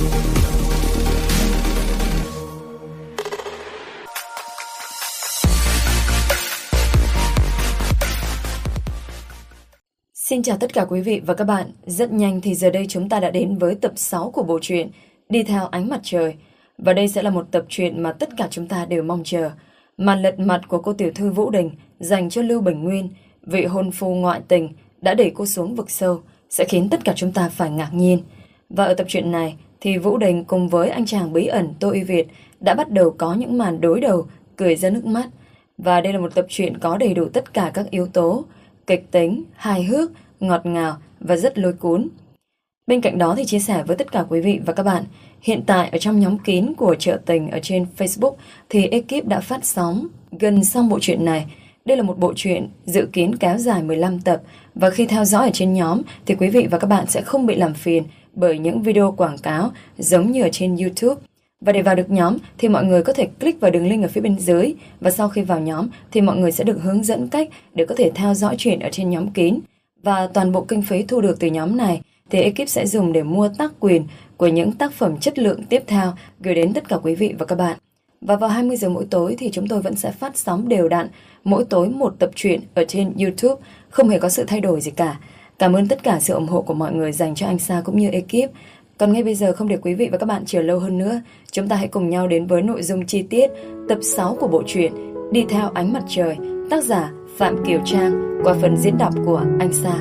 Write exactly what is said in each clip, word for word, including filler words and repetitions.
Xin chào tất cả quý vị và các bạn. Rất nhanh thì giờ đây chúng ta đã đến với tập sáu của bộ truyện Đi theo ánh mặt trời. Và đây sẽ là một tập truyện mà tất cả chúng ta đều mong chờ. Màn lật mặt của cô tiểu thư Vũ Đình dành cho Lưu Bình Nguyên, vị hôn phu ngoại tình đã đẩy cô xuống vực sâu, sẽ khiến tất cả chúng ta phải ngạc nhiên. Và ở tập truyện này thì Vũ Đình cùng với anh chàng bí ẩn Tô Y Việt đã bắt đầu có những màn đối đầu cười ra nước mắt. Và đây là một tập truyện có đầy đủ tất cả các yếu tố kịch tính, hài hước, ngọt ngào và rất lôi cuốn. Bên cạnh đó thì chia sẻ với tất cả quý vị và các bạn, hiện tại ở trong nhóm kín của Chợ Tình ở trên Facebook thì ekip đã phát sóng gần xong bộ truyện này. Đây là một bộ truyện dự kiến kéo dài mười lăm tập, và khi theo dõi ở trên nhóm thì quý vị và các bạn sẽ không bị làm phiền bởi những video quảng cáo giống như ở trên YouTube. Và để vào được nhóm thì mọi người có thể click vào đường link ở phía bên dưới, và sau khi vào nhóm thì mọi người sẽ được hướng dẫn cách để có thể theo dõi chuyện ở trên nhóm kín. Và toàn bộ kinh phí thu được từ nhóm này thì ekip sẽ dùng để mua tác quyền của những tác phẩm chất lượng tiếp theo gửi đến tất cả quý vị và các bạn. Và vào hai mươi giờ mỗi tối thì chúng tôi vẫn sẽ phát sóng đều đặn mỗi tối một tập truyện ở trên YouTube, không hề có sự thay đổi gì cả. Cảm ơn tất cả sự ủng hộ của mọi người dành cho anh Sa cũng như ekip. Còn ngay bây giờ không để quý vị và các bạn chờ lâu hơn nữa, chúng ta hãy cùng nhau đến với nội dung chi tiết tập sáu của bộ truyện Đi theo ánh mặt trời, tác giả Phạm Kiều Trang, qua phần diễn đọc của anh Sa.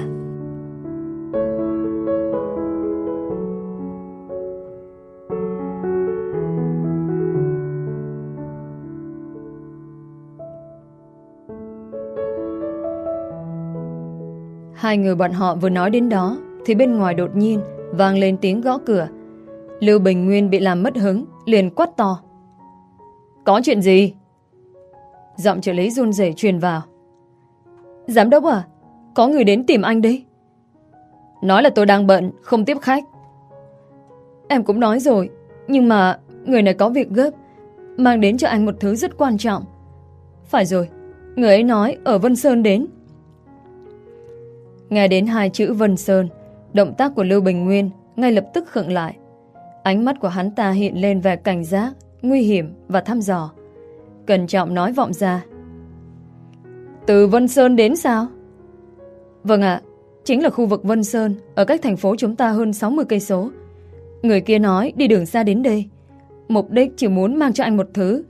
Hai người bọn họ vừa nói đến đó thì bên ngoài đột nhiên vang lên tiếng gõ cửa. Lưu Bình Nguyên bị làm mất hứng, liền quát to: "Có chuyện gì?" Giọng trợ lý run rẩy truyền vào: "Giám đốc à, có người đến tìm anh đấy." "Nói là tôi đang bận, không tiếp khách." "Em cũng nói rồi, nhưng mà người này có việc gấp, mang đến cho anh một thứ rất quan trọng." "Phải rồi, người ấy nói ở Vân Sơn đến." Nghe đến hai chữ Vân Sơn, động tác của Lưu Bình Nguyên ngay lập tức khựng lại. Ánh mắt của hắn ta hiện lên vẻ cảnh giác, nguy hiểm và thăm dò. Cẩn trọng nói vọng ra: "Từ Vân Sơn đến sao?" "Vâng ạ, chính là khu vực Vân Sơn, ở cách thành phố chúng ta hơn sáu mươi cây số. Người kia nói đi đường xa đến đây, mục đích chỉ muốn mang cho anh một thứ."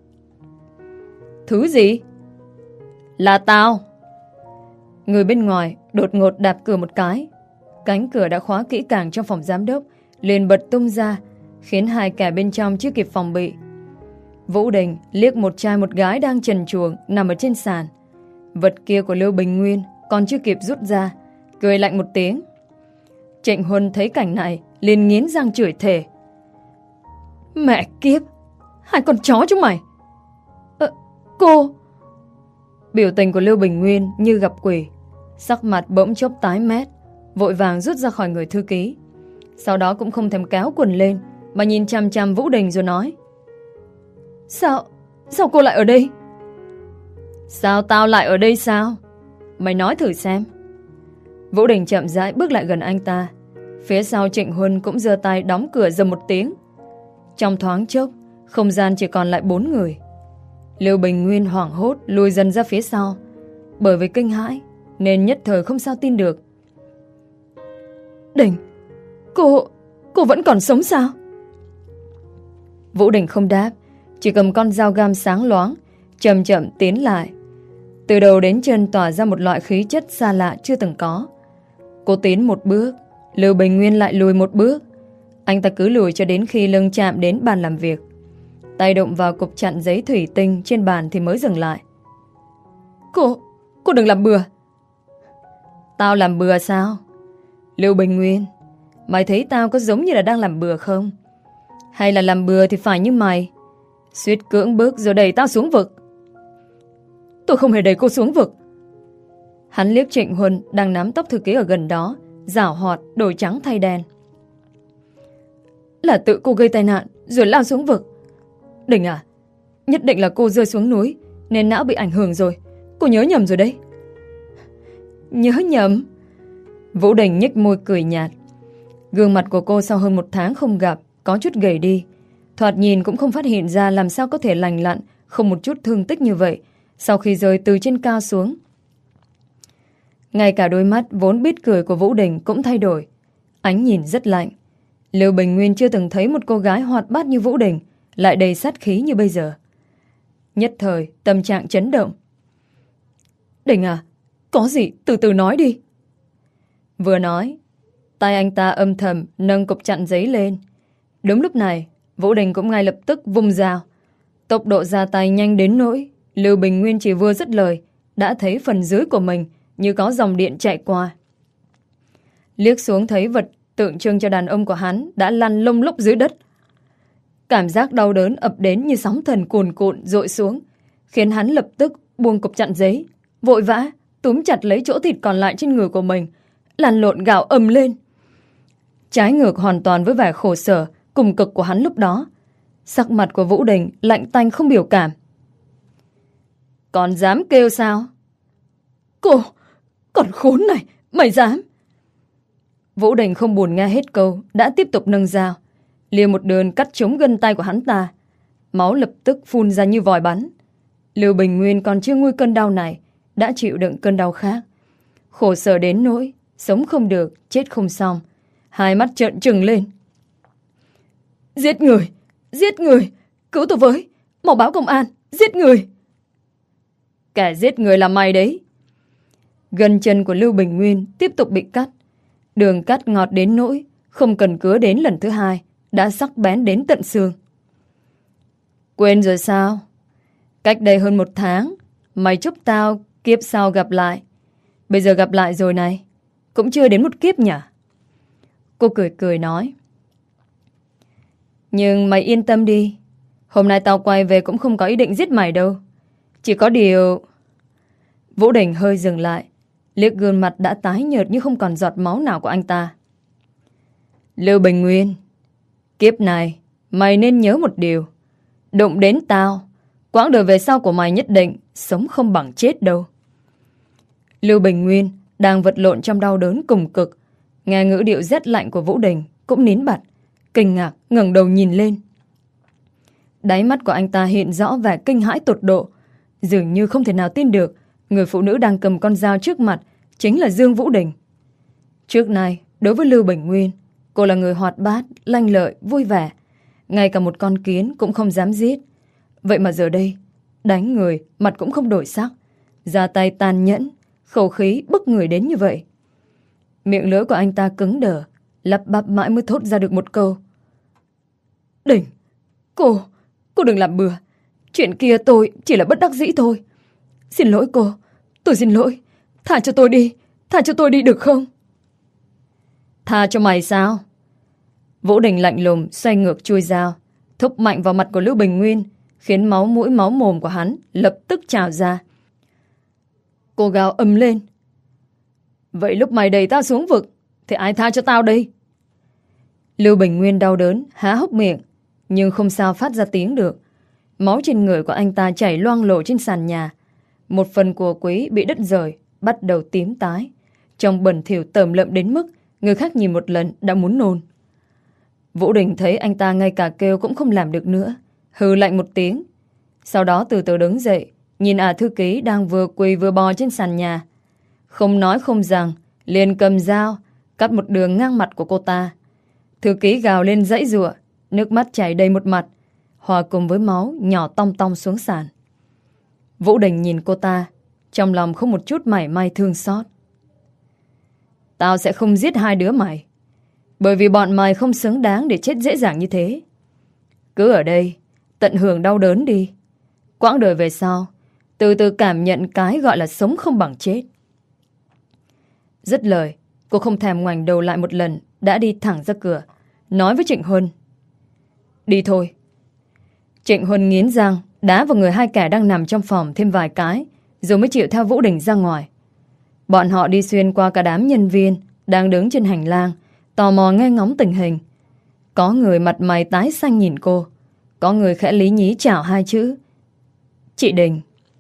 "Thứ gì?" "Là tao." Người bên ngoài đột ngột đạp cửa một cái. Cánh cửa đã khóa kỹ càng trong phòng giám đốc liền bật tung ra, khiến hai kẻ bên trong chưa kịp phòng bị. Vũ Đình liếc một trai một gái đang trần truồng nằm ở trên sàn. Vật kia của Lưu Bình Nguyên còn chưa kịp rút ra, cười lạnh một tiếng. Trịnh Huân thấy cảnh này liền nghiến răng chửi thề: "Mẹ kiếp, hai con chó chúng mày!" Ờ, cô... Biểu tình của Lưu Bình Nguyên như gặp quỷ, sắc mặt bỗng chốc tái mét, vội vàng rút ra khỏi người thư ký. Sau đó cũng không thèm kéo quần lên mà nhìn chằm chằm Vũ Đình rồi nói: Sao, sao cô lại ở đây?" "Sao tao lại ở đây sao? Mày nói thử xem." Vũ Đình chậm rãi bước lại gần anh ta. Phía sau Trịnh Huân cũng giơ tay đóng cửa dầm một tiếng. Trong thoáng chốc, không gian chỉ còn lại bốn người. Lưu Bình Nguyên hoảng hốt lùi dần ra phía sau. Bởi vì kinh hãi nên nhất thời không sao tin được. "Đình, cô, cô vẫn còn sống sao?" Vũ Đình không đáp, chỉ cầm con dao găm sáng loáng, chậm chậm tiến lại. Từ đầu đến chân tỏa ra một loại khí chất xa lạ chưa từng có. Cô tiến một bước, Lưu Bình Nguyên lại lùi một bước. Anh ta cứ lùi cho đến khi lưng chạm đến bàn làm việc. Tay động vào cục chặn giấy thủy tinh trên bàn thì mới dừng lại. Cô, cô đừng làm bừa." "Tao làm bừa sao? Lưu Bình Nguyên, mày thấy tao có giống như là đang làm bừa không? Hay là làm bừa thì phải như mày, suýt cưỡng bức rồi đẩy tao xuống vực?" "Tôi không hề đẩy cô xuống vực." Hắn liếc Trịnh Huân đang nắm tóc thư ký ở gần đó, giảo hoạt đổi trắng thay đen. "Là tự cô gây tai nạn rồi lao xuống vực. Đình à, nhất định là cô rơi xuống núi nên não bị ảnh hưởng rồi. Cô nhớ nhầm rồi đấy." "Nhớ nhầm?" Vũ Đình nhếch môi cười nhạt. Gương mặt của cô sau hơn một tháng không gặp có chút gầy đi. Thoạt nhìn cũng không phát hiện ra làm sao có thể lành lặn, không một chút thương tích như vậy, sau khi rơi từ trên cao xuống. Ngay cả đôi mắt vốn biết cười của Vũ Đình cũng thay đổi. Ánh nhìn rất lạnh. Lưu Bình Nguyên chưa từng thấy một cô gái hoạt bát như Vũ Đình lại đầy sát khí như bây giờ. Nhất thời tâm trạng chấn động. Đình à, có gì từ từ nói đi. Vừa nói, tay anh ta âm thầm nâng cục chặn giấy lên. Đúng lúc này, Vũ Đình cũng ngay lập tức vung dao. Tốc độ ra tay nhanh đến nỗi Lưu Bình Nguyên chỉ vừa dứt lời đã thấy phần dưới của mình như có dòng điện chạy qua. Liếc xuống thấy vật tượng trưng cho đàn ông của hắn đã lăn lông lốc dưới đất. Cảm giác đau đớn ập đến như sóng thần cuồn cuộn dội xuống, khiến hắn lập tức buông cục chặn giấy, vội vã túm chặt lấy chỗ thịt còn lại trên người của mình, lăn lộn gào ầm lên. Trái ngược hoàn toàn với vẻ khổ sở cùng cực của hắn lúc đó, sắc mặt của Vũ Đình lạnh tanh không biểu cảm. Còn dám kêu sao? Cô, còn khốn này, mày dám? Vũ Đình không buồn nghe hết câu, đã tiếp tục nâng dao, liền một đường cắt trúng gân tay của hắn ta. Máu lập tức phun ra như vòi bắn. Lưu Bình Nguyên còn chưa nguôi cơn đau này, đã chịu đựng cơn đau khác. Khổ sở đến nỗi sống không được, chết không xong. Hai mắt trợn trừng lên. Giết người, giết người, cứu tôi với, mau báo công an, giết người. Kẻ giết người là mày đấy. Gân chân của Lưu Bình Nguyên tiếp tục bị cắt. Đường cắt ngọt đến nỗi không cần cứa đến lần thứ hai, đã sắc bén đến tận xương. Quên rồi sao? Cách đây hơn một tháng, mày chúc tao kiếp sau gặp lại. Bây giờ gặp lại rồi này, cũng chưa đến một kiếp nhỉ? Cô cười cười nói. Nhưng mày yên tâm đi, hôm nay tao quay về cũng không có ý định giết mày đâu. Chỉ có điều... Vũ Đình hơi dừng lại, liếc gương mặt đã tái nhợt như không còn giọt máu nào của anh ta. Lưu Bình Nguyên, kiếp này mày nên nhớ một điều. Đụng đến tao, quãng đời về sau của mày nhất định sống không bằng chết đâu. Lưu Bình Nguyên đang vật lộn trong đau đớn cùng cực, nghe ngữ điệu rét lạnh của Vũ Đình cũng nín bặt, kinh ngạc ngẩng đầu nhìn lên. Đáy mắt của anh ta hiện rõ vẻ kinh hãi tột độ, dường như không thể nào tin được người phụ nữ đang cầm con dao trước mặt chính là Dương Vũ Đình. Trước nay, đối với Lưu Bình Nguyên, cô là người hoạt bát, lanh lợi, vui vẻ, ngay cả một con kiến cũng không dám giết. Vậy mà giờ đây, đánh người mặt cũng không đổi sắc, ra tay tàn nhẫn, khẩu khí bức người đến như vậy. Miệng lưỡi của anh ta cứng đờ, lắp bắp mãi mới thốt ra được một câu. Đình, cô, cô đừng làm bừa. Chuyện kia tôi chỉ là bất đắc dĩ thôi. Xin lỗi cô, tôi xin lỗi. Thả cho tôi đi, thả cho tôi đi được không? Tha cho mày sao? Vũ Đình lạnh lùng xoay ngược chuôi dao, thúc mạnh vào mặt của Lưu Bình Nguyên, khiến máu mũi máu mồm của hắn lập tức trào ra. Cô gào ầm lên. Vậy lúc mày đẩy tao xuống vực thì ai tha cho tao đây? Lưu Bình Nguyên đau đớn há hốc miệng, nhưng không sao phát ra tiếng được. Máu trên người của anh ta chảy loang lổ trên sàn nhà. Một phần của quý bị đứt rời, bắt đầu tím tái, trông bẩn thỉu tởm lợm đến mức người khác nhìn một lần đã muốn nôn. Vũ Đình thấy anh ta ngay cả kêu cũng không làm được nữa, hừ lạnh một tiếng. Sau đó từ từ đứng dậy, nhìn ả thư ký đang vừa quỳ vừa bò trên sàn nhà. Không nói không rằng, liền cầm dao cắt một đường ngang mặt của cô ta. Thư ký gào lên dãy giụa, nước mắt chảy đầy một mặt, hòa cùng với máu nhỏ tong tong xuống sàn. Vũ Đình nhìn cô ta, trong lòng không một chút mảy may thương xót. Tao sẽ không giết hai đứa mày, bởi vì bọn mày không xứng đáng để chết dễ dàng như thế. Cứ ở đây tận hưởng đau đớn đi. Quãng đời về sau, từ từ cảm nhận cái gọi là sống không bằng chết. Dứt lời, cô không thèm ngoảnh đầu lại một lần, đã đi thẳng ra cửa, nói với Trịnh Huân. Đi thôi. Trịnh Huân nghiến răng, đá vào người hai kẻ đang nằm trong phòng thêm vài cái, rồi mới chịu theo Vũ Đình ra ngoài. Bọn họ đi xuyên qua cả đám nhân viên đang đứng trên hành lang, tò mò nghe ngóng tình hình. Có người mặt mày tái xanh nhìn cô, có người khẽ lý nhí chào hai chữ: Chị Đình.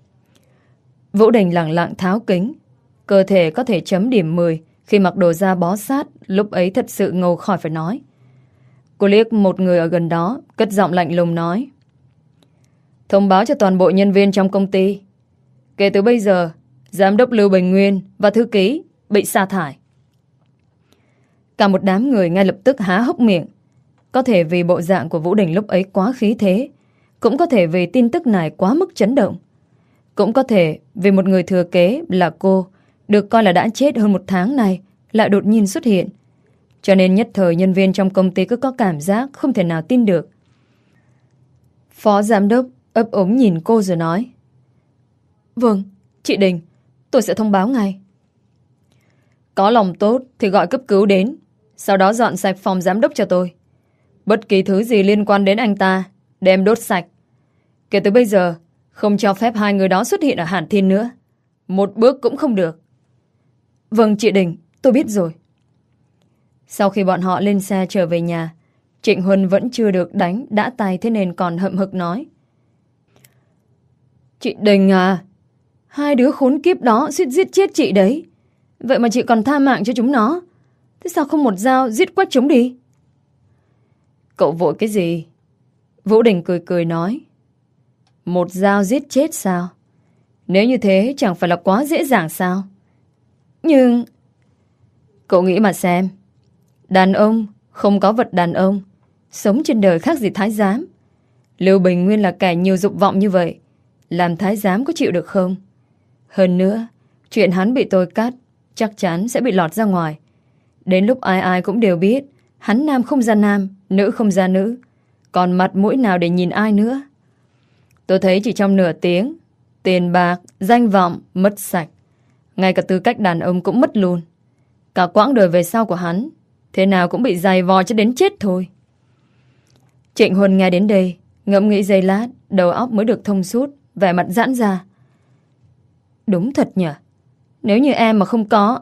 Vũ Đình lặng lặng tháo kính, cơ thể có thể chấm điểm mười khi mặc đồ da bó sát, lúc ấy thật sự ngầu khỏi phải nói. Cô liếc một người ở gần đó, cất giọng lạnh lùng nói: thông báo cho toàn bộ nhân viên trong công ty, kể từ bây giờ, giám đốc Lưu Bình Nguyên và thư ký bị sa thải. Cả một đám người ngay lập tức há hốc miệng. Có thể vì bộ dạng của Vũ Đình lúc ấy quá khí thế, cũng có thể vì tin tức này quá mức chấn động, cũng có thể vì một người thừa kế là cô, được coi là đã chết hơn một tháng này, lại đột nhiên xuất hiện. Cho nên nhất thời nhân viên trong công ty cứ có cảm giác không thể nào tin được. Phó giám đốc ấp úng nhìn cô rồi nói: vâng, chị Đình, tôi sẽ thông báo ngay. Có lòng tốt thì gọi cấp cứu đến, sau đó dọn sạch phòng giám đốc cho tôi. Bất kỳ thứ gì liên quan đến anh ta đem đốt sạch. Kể từ bây giờ, không cho phép hai người đó xuất hiện ở Hàn Thiên nữa. Một bước cũng không được. Vâng chị Đình, tôi biết rồi. Sau khi bọn họ lên xe trở về nhà, Trịnh Huân vẫn chưa được đánh đã tay, thế nên còn hậm hực nói: chị Đình à, hai đứa khốn kiếp đó suýt giết chết chị đấy. Vậy mà chị còn tha mạng cho chúng nó. Thế sao không một dao giết quách chúng đi? Cậu vội cái gì? Vũ Đình cười cười nói: một dao giết chết sao? Nếu như thế chẳng phải là quá dễ dàng sao? Nhưng... cậu nghĩ mà xem. Đàn ông không có vật đàn ông, sống trên đời khác gì thái giám. Lưu Bình Nguyên là kẻ nhiều dục vọng như vậy, làm thái giám có chịu được không? Hơn nữa, chuyện hắn bị tôi cắt chắc chắn sẽ bị lọt ra ngoài. Đến lúc ai ai cũng đều biết hắn nam không ra nam, nữ không ra nữ, còn mặt mũi nào để nhìn ai nữa? Tôi thấy chỉ trong nửa tiếng, tiền bạc, danh vọng mất sạch, ngay cả tư cách đàn ông cũng mất luôn. Cả quãng đời về sau của hắn thế nào cũng bị dày vò cho đến chết thôi. Trịnh Huân nghe đến đây, ngẫm nghĩ giây lát, đầu óc mới được thông suốt, vẻ mặt giãn ra. Đúng thật nhỉ, nếu như em mà không có...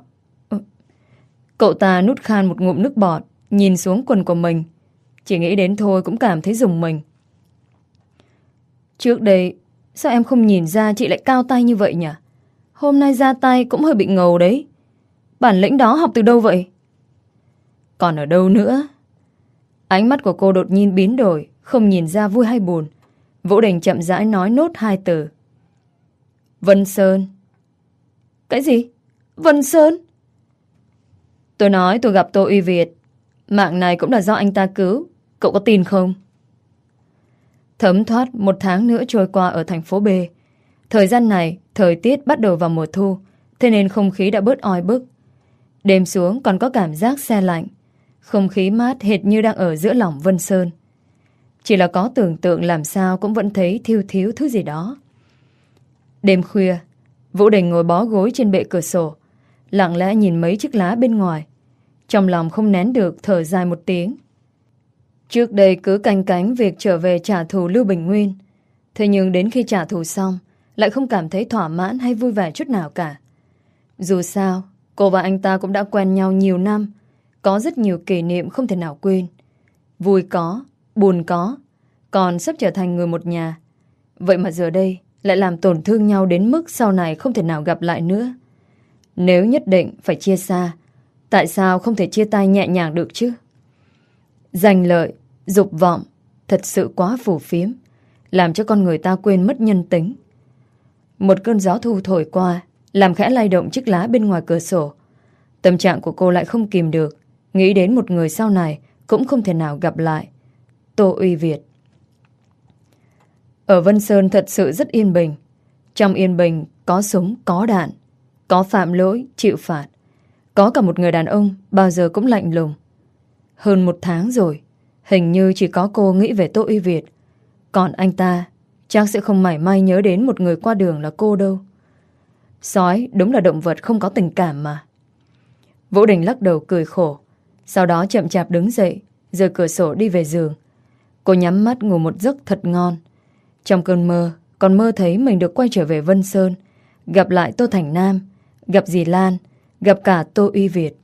Cậu ta nút khan một ngụm nước bọt, nhìn xuống quần của mình. Chỉ nghĩ đến thôi cũng cảm thấy rùng mình. Trước đây, sao em không nhìn ra chị lại cao tay như vậy nhỉ? Hôm nay ra tay cũng hơi bị ngầu đấy. Bản lĩnh đó học từ đâu vậy? Còn ở đâu nữa? Ánh mắt của cô đột nhiên biến đổi, không nhìn ra vui hay buồn. Vũ Đình chậm rãi nói nốt hai từ: Vân Sơn. Cái gì? Vân Sơn? Tôi nói tôi gặp Tô Uy Việt. Mạng này cũng là do anh ta cứu. Cậu có tin không? Thấm thoát một tháng nữa trôi qua ở thành phố B. Thời gian này, thời tiết bắt đầu vào mùa thu, thế nên không khí đã bớt oi bức. Đêm xuống còn có cảm giác se lạnh. Không khí mát hệt như đang ở giữa lòng Vân Sơn. Chỉ là có tưởng tượng làm sao cũng vẫn thấy thiếu thiếu thứ gì đó. Đêm khuya, Vũ Đình ngồi bó gối trên bệ cửa sổ, lặng lẽ nhìn mấy chiếc lá bên ngoài. Trong lòng không nén được thở dài một tiếng. Trước đây cứ canh cánh việc trở về trả thù Lưu Bình Nguyên. Thế nhưng đến khi trả thù xong, lại không cảm thấy thỏa mãn hay vui vẻ chút nào cả. Dù sao, cô và anh ta cũng đã quen nhau nhiều năm, có rất nhiều kỷ niệm không thể nào quên. Vui có, buồn có, còn sắp trở thành người một nhà. Vậy mà giờ đây lại làm tổn thương nhau đến mức sau này không thể nào gặp lại nữa. Nếu nhất định phải chia xa, tại sao không thể chia tay nhẹ nhàng được chứ? Giành lợi, dục vọng thật sự quá phù phiếm, làm cho con người ta quên mất nhân tính. Một cơn gió thu thổi qua, làm khẽ lay động chiếc lá bên ngoài cửa sổ. Tâm trạng của cô lại không kìm được, nghĩ đến một người sau này cũng không thể nào gặp lại. Tô Uy Việt. Ở Vân Sơn thật sự rất yên bình. Trong yên bình có súng, có đạn, có phạm lỗi, chịu phạt, có cả một người đàn ông bao giờ cũng lạnh lùng. Hơn một tháng rồi, hình như chỉ có cô nghĩ về Tô Uy Việt, còn anh ta chắc sẽ không mảy may nhớ đến một người qua đường là cô đâu. Sói đúng là động vật không có tình cảm mà. Vũ Đình lắc đầu cười khổ, sau đó chậm chạp đứng dậy, rời cửa sổ đi về giường. Cô nhắm mắt ngủ một giấc thật ngon. Trong cơn mơ, còn mơ thấy mình được quay trở về Vân Sơn, gặp lại Tô Thành Nam, gặp dì Lan, gặp cả Tô Uy Việt.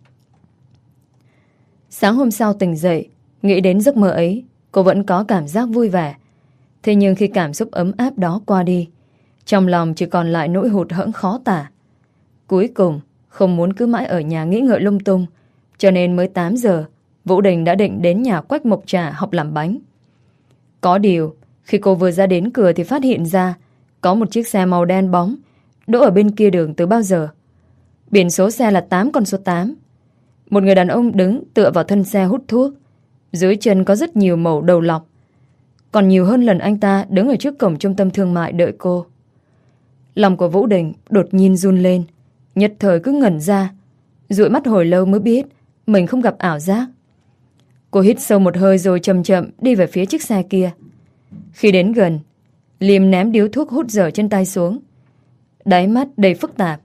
Sáng hôm sau tỉnh dậy, nghĩ đến giấc mơ ấy, cô vẫn có cảm giác vui vẻ. Thế nhưng khi cảm xúc ấm áp đó qua đi, trong lòng chỉ còn lại nỗi hụt hẫng khó tả. Cuối cùng, không muốn cứ mãi ở nhà nghĩ ngợi lung tung, cho nên mới tám giờ, Vũ Đình đã định đến nhà Quách Mộc Trà học làm bánh. Có điều, khi cô vừa ra đến cửa thì phát hiện ra có một chiếc xe màu đen bóng đỗ ở bên kia đường từ bao giờ. Biển số xe là tám con số tám. Một người đàn ông đứng tựa vào thân xe hút thuốc. Dưới chân có rất nhiều mẩu đầu lọc. Còn nhiều hơn lần anh ta đứng ở trước cổng trung tâm thương mại đợi cô. Lòng của Vũ Đình đột nhiên run lên, nhất thời cứ ngẩn ra, dụi mắt hồi lâu mới biết mình không gặp ảo giác. Cô hít sâu một hơi rồi chậm chậm đi về phía chiếc xe kia. Khi đến gần, Liêm ném điếu thuốc hút dở trên tay xuống, đáy mắt đầy phức tạp.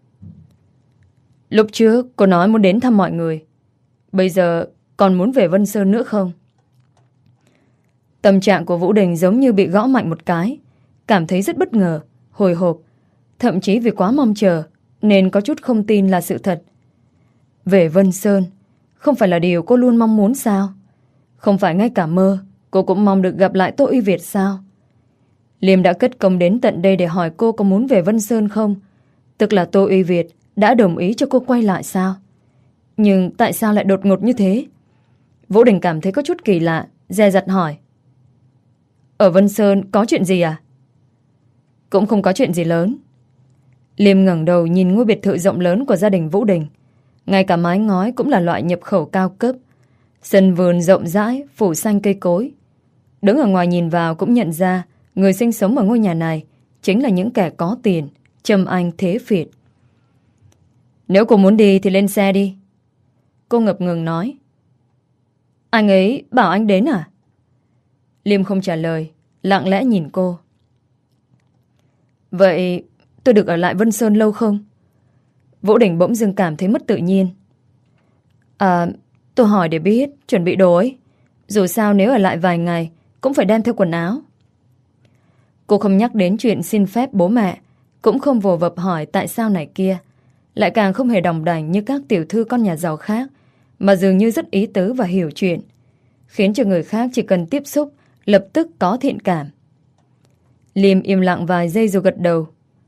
Lúc trước cô nói muốn đến thăm mọi người, bây giờ còn muốn về Vân Sơn nữa không? Tâm trạng của Vũ Đình giống như bị gõ mạnh một cái, cảm thấy rất bất ngờ, hồi hộp, thậm chí vì quá mong chờ nên có chút không tin là sự thật. Về Vân Sơn không phải là điều cô luôn mong muốn sao? Không phải ngay cả mơ cô cũng mong được gặp lại Tô Uy Việt sao? Liêm đã cất công đến tận đây để hỏi cô có muốn về Vân Sơn không? Tức là Tô Uy Việt đã đồng ý cho cô quay lại sao? Nhưng tại sao lại đột ngột như thế? Vũ Đình cảm thấy có chút kỳ lạ, dè dặt hỏi. Ở Vân Sơn có chuyện gì à? Cũng không có chuyện gì lớn. Liêm ngẩng đầu nhìn ngôi biệt thự rộng lớn của gia đình Vũ Đình. Ngay cả mái ngói cũng là loại nhập khẩu cao cấp. Sân vườn rộng rãi, phủ xanh cây cối. Đứng ở ngoài nhìn vào cũng nhận ra người sinh sống ở ngôi nhà này chính là những kẻ có tiền, trầm anh thế phiệt. Nếu cô muốn đi thì lên xe đi. Cô ngập ngừng nói. Anh ấy bảo anh đến à? Liêm không trả lời, lặng lẽ nhìn cô. Vậy tôi được ở lại Vân Sơn lâu không? Vũ Đình bỗng dưng cảm thấy mất tự nhiên. À, tôi hỏi để biết, chuẩn bị đồ ấy. Dù sao nếu ở lại vài ngày cũng phải đem theo quần áo. Cô không nhắc đến chuyện xin phép bố mẹ, cũng không vồ vập hỏi tại sao này kia. Lại càng không hề đồng đành như các tiểu thư con nhà giàu khác, mà dường như rất ý tứ và hiểu chuyện, khiến cho người khác chỉ cần tiếp xúc lập tức có thiện cảm. Liêm im lặng vài giây rồi gật đầu.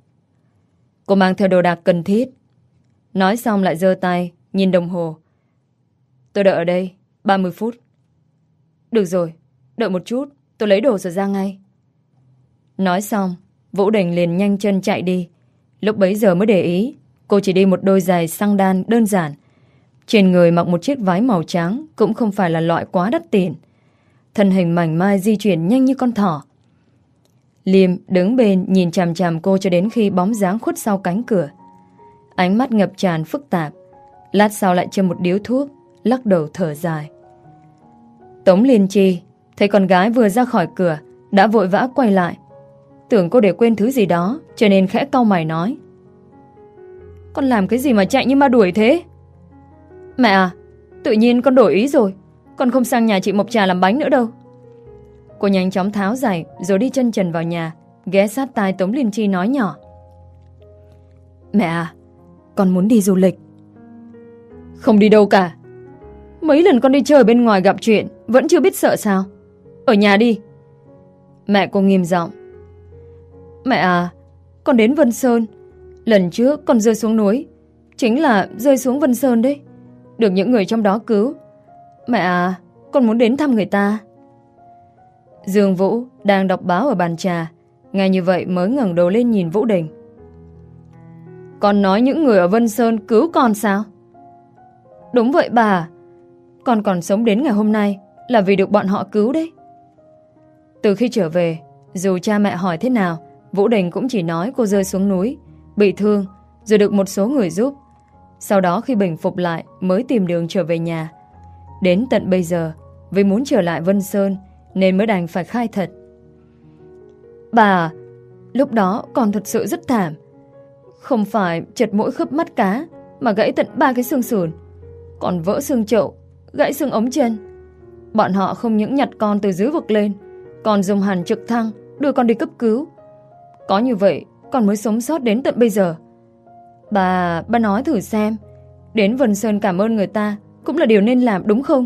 Cô mang theo đồ đạc cần thiết. Nói xong lại giơ tay nhìn đồng hồ. Tôi đợi ở đây ba mươi phút. Được rồi, đợi một chút, tôi lấy đồ rồi ra ngay. Nói xong, Vũ Đình liền nhanh chân chạy đi. Lúc bấy giờ mới để ý cô chỉ đi một đôi giày xăng đan đơn giản. Trên người mặc một chiếc váy màu trắng, cũng không phải là loại quá đắt tiền. Thân hình mảnh mai di chuyển nhanh như con thỏ. Liêm đứng bên nhìn chằm chằm cô cho đến khi bóng dáng khuất sau cánh cửa. Ánh mắt ngập tràn phức tạp. Lát sau lại châm một điếu thuốc, lắc đầu thở dài. Tống Liên Chi thấy con gái vừa ra khỏi cửa đã vội vã quay lại. Tưởng cô để quên thứ gì đó, cho nên khẽ cau mày nói. Con làm cái gì mà chạy như ma đuổi thế? Mẹ à, tự nhiên con đổi ý rồi. Con không sang nhà chị Mộc Trà làm bánh nữa đâu. Cô nhanh chóng tháo giày rồi đi chân trần vào nhà, ghé sát tai Tống Liên Chi nói nhỏ. Mẹ à, con muốn đi du lịch. Không đi đâu cả. Mấy lần con đi chơi bên ngoài gặp chuyện vẫn chưa biết sợ sao? Ở nhà đi. Mẹ cô nghiêm giọng. Mẹ à, con đến Vân Sơn. Lần trước con rơi xuống núi, chính là rơi xuống Vân Sơn đấy. Được những người trong đó cứu. Mẹ à, con muốn đến thăm người ta. Dương Vũ đang đọc báo ở bàn trà, nghe như vậy mới ngẩng đầu lên nhìn Vũ Đình. Con nói những người ở Vân Sơn cứu con sao? Đúng vậy bà. Con còn sống đến ngày hôm nay là vì được bọn họ cứu đấy. Từ khi trở về, dù cha mẹ hỏi thế nào, Vũ Đình cũng chỉ nói cô rơi xuống núi, bị thương, rồi được một số người giúp. Sau đó khi bình phục lại mới tìm đường trở về nhà. Đến tận bây giờ, vì muốn trở lại Vân Sơn nên mới đành phải khai thật. Bà, lúc đó con thật sự rất thảm. Không phải chật mỗi khớp mắt cá, mà gãy tận ba cái xương sườn, còn vỡ xương chậu, gãy xương ống chân. Bọn họ không những nhặt con từ dưới vực lên, còn dùng hẳn trực thăng đưa con đi cấp cứu. Có như vậy con mới sống sót đến tận bây giờ. Bà, bà nói thử xem, đến Vân Sơn cảm ơn người ta cũng là điều nên làm đúng không?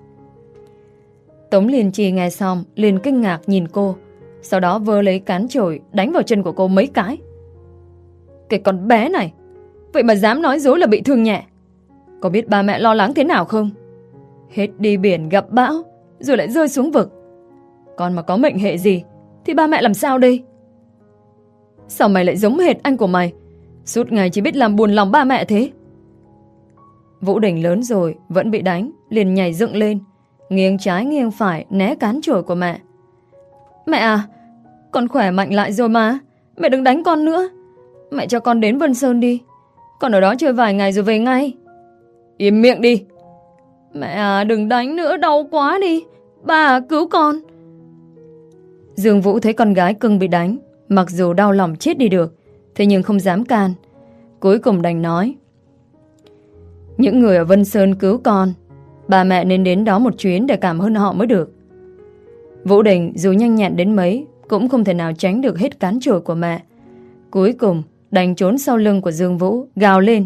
Tống Liên Chi nghe xong liền kinh ngạc nhìn cô, sau đó vơ lấy cán chổi đánh vào chân của cô mấy cái. Cái con bé này, vậy mà dám nói dối là bị thương nhẹ. Có biết ba mẹ lo lắng thế nào không? Hết đi biển gặp bão, rồi lại rơi xuống vực. Con mà có mệnh hệ gì thì ba mẹ làm sao đây? Sao mày lại giống hệt anh của mày, suốt ngày chỉ biết làm buồn lòng ba mẹ thế? Vũ Đình lớn rồi vẫn bị đánh, liền nhảy dựng lên, nghiêng trái nghiêng phải né cán chổi của mẹ. Mẹ à, con khỏe mạnh lại rồi mà, mẹ đừng đánh con nữa. Mẹ cho con đến Vân Sơn đi, con ở đó chơi vài ngày rồi về ngay. Im miệng đi. Mẹ à, đừng đánh nữa, đau quá đi. Ba à, cứu con. Dương Vũ thấy con gái cưng bị đánh, mặc dù đau lòng chết đi được, thế nhưng không dám can. Cuối cùng đành nói: những người ở Vân Sơn cứu con, bà mẹ nên đến đó một chuyến để cảm ơn họ mới được. Vũ Đình dù nhanh nhẹn đến mấy cũng không thể nào tránh được hết cán chổi của mẹ. Cuối cùng đành trốn sau lưng của Dương Vũ, gào lên: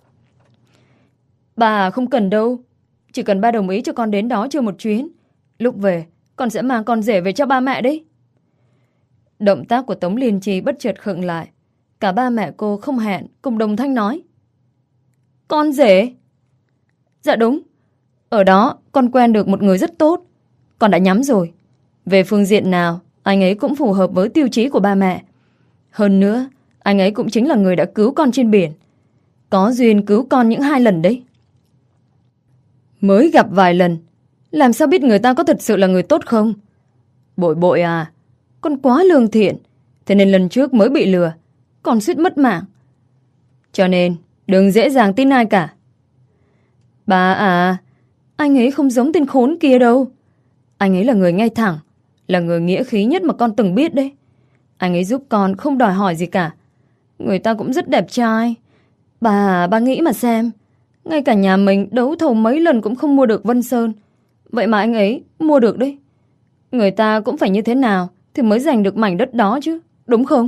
bà không cần đâu, chỉ cần ba đồng ý cho con đến đó chơi một chuyến, lúc về con sẽ mang con rể về cho ba mẹ đấy. Động tác của Tống Liên Chi bất chợt khựng lại. Cả ba mẹ cô không hẹn cùng đồng thanh nói: con rể? Dạ đúng, ở đó con quen được một người rất tốt, con đã nhắm rồi. Về phương diện nào anh ấy cũng phù hợp với tiêu chí của ba mẹ. Hơn nữa anh ấy cũng chính là người đã cứu con trên biển, có duyên cứu con những hai lần đấy. Mới gặp vài lần, làm sao biết người ta có thật sự là người tốt không? Bội bội à, con quá lương thiện, thế nên lần trước mới bị lừa, còn suýt mất mạng. Cho nên đừng dễ dàng tin ai cả. Bà à, anh ấy không giống tên khốn kia đâu. Anh ấy là người ngay thẳng, là người nghĩa khí nhất mà con từng biết đấy. Anh ấy giúp con không đòi hỏi gì cả. Người ta cũng rất đẹp trai. Bà, bà nghĩ mà xem, ngay cả nhà mình đấu thầu mấy lần cũng không mua được Vân Sơn, vậy mà anh ấy mua được đấy. Người ta cũng phải như thế nào thì mới giành được mảnh đất đó chứ, đúng không?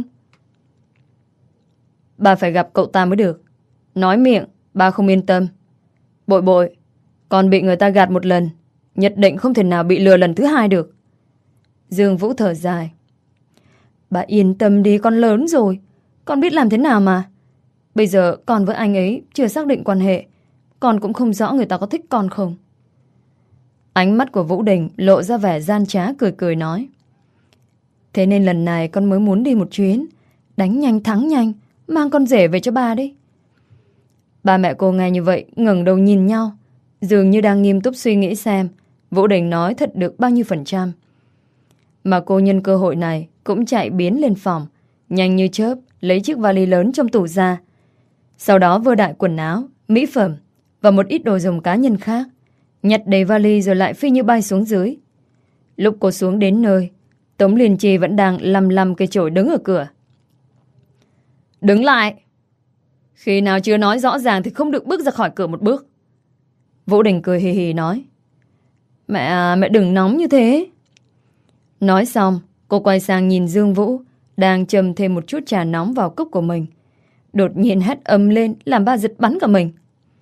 Bà phải gặp cậu ta mới được. Nói miệng bà không yên tâm. Bội bội, con bị người ta gạt một lần, nhất định không thể nào bị lừa lần thứ hai được. Dương Vũ thở dài. Bà yên tâm đi, con lớn rồi, con biết làm thế nào mà. Bây giờ con với anh ấy chưa xác định quan hệ, con cũng không rõ người ta có thích con không. Ánh mắt của Vũ Đình lộ ra vẻ gian trá, cười cười nói: thế nên lần này con mới muốn đi một chuyến, đánh nhanh thắng nhanh, mang con rể về cho ba đấy. Ba mẹ cô nghe như vậy ngẩng đầu nhìn nhau, dường như đang nghiêm túc suy nghĩ xem Vũ Đình nói thật được bao nhiêu phần trăm. Mà cô nhân cơ hội này cũng chạy biến lên phòng, nhanh như chớp lấy chiếc vali lớn trong tủ ra. Sau đó vơ đại quần áo, mỹ phẩm và một ít đồ dùng cá nhân khác, nhặt đầy vali rồi lại phi như bay xuống dưới. Lúc cô xuống đến nơi, Tống Liên Chi vẫn đang lăm lăm cây chổi đứng ở cửa. Đứng lại! Khi nào chưa nói rõ ràng thì không được bước ra khỏi cửa một bước. Vũ Đình cười hì hì nói: Mẹ à, mẹ đừng nóng như thế. Nói xong, cô quay sang nhìn Dương Vũ đang châm thêm một chút trà nóng vào cốc của mình. Đột nhiên hét ầm lên làm ba giật bắn cả mình.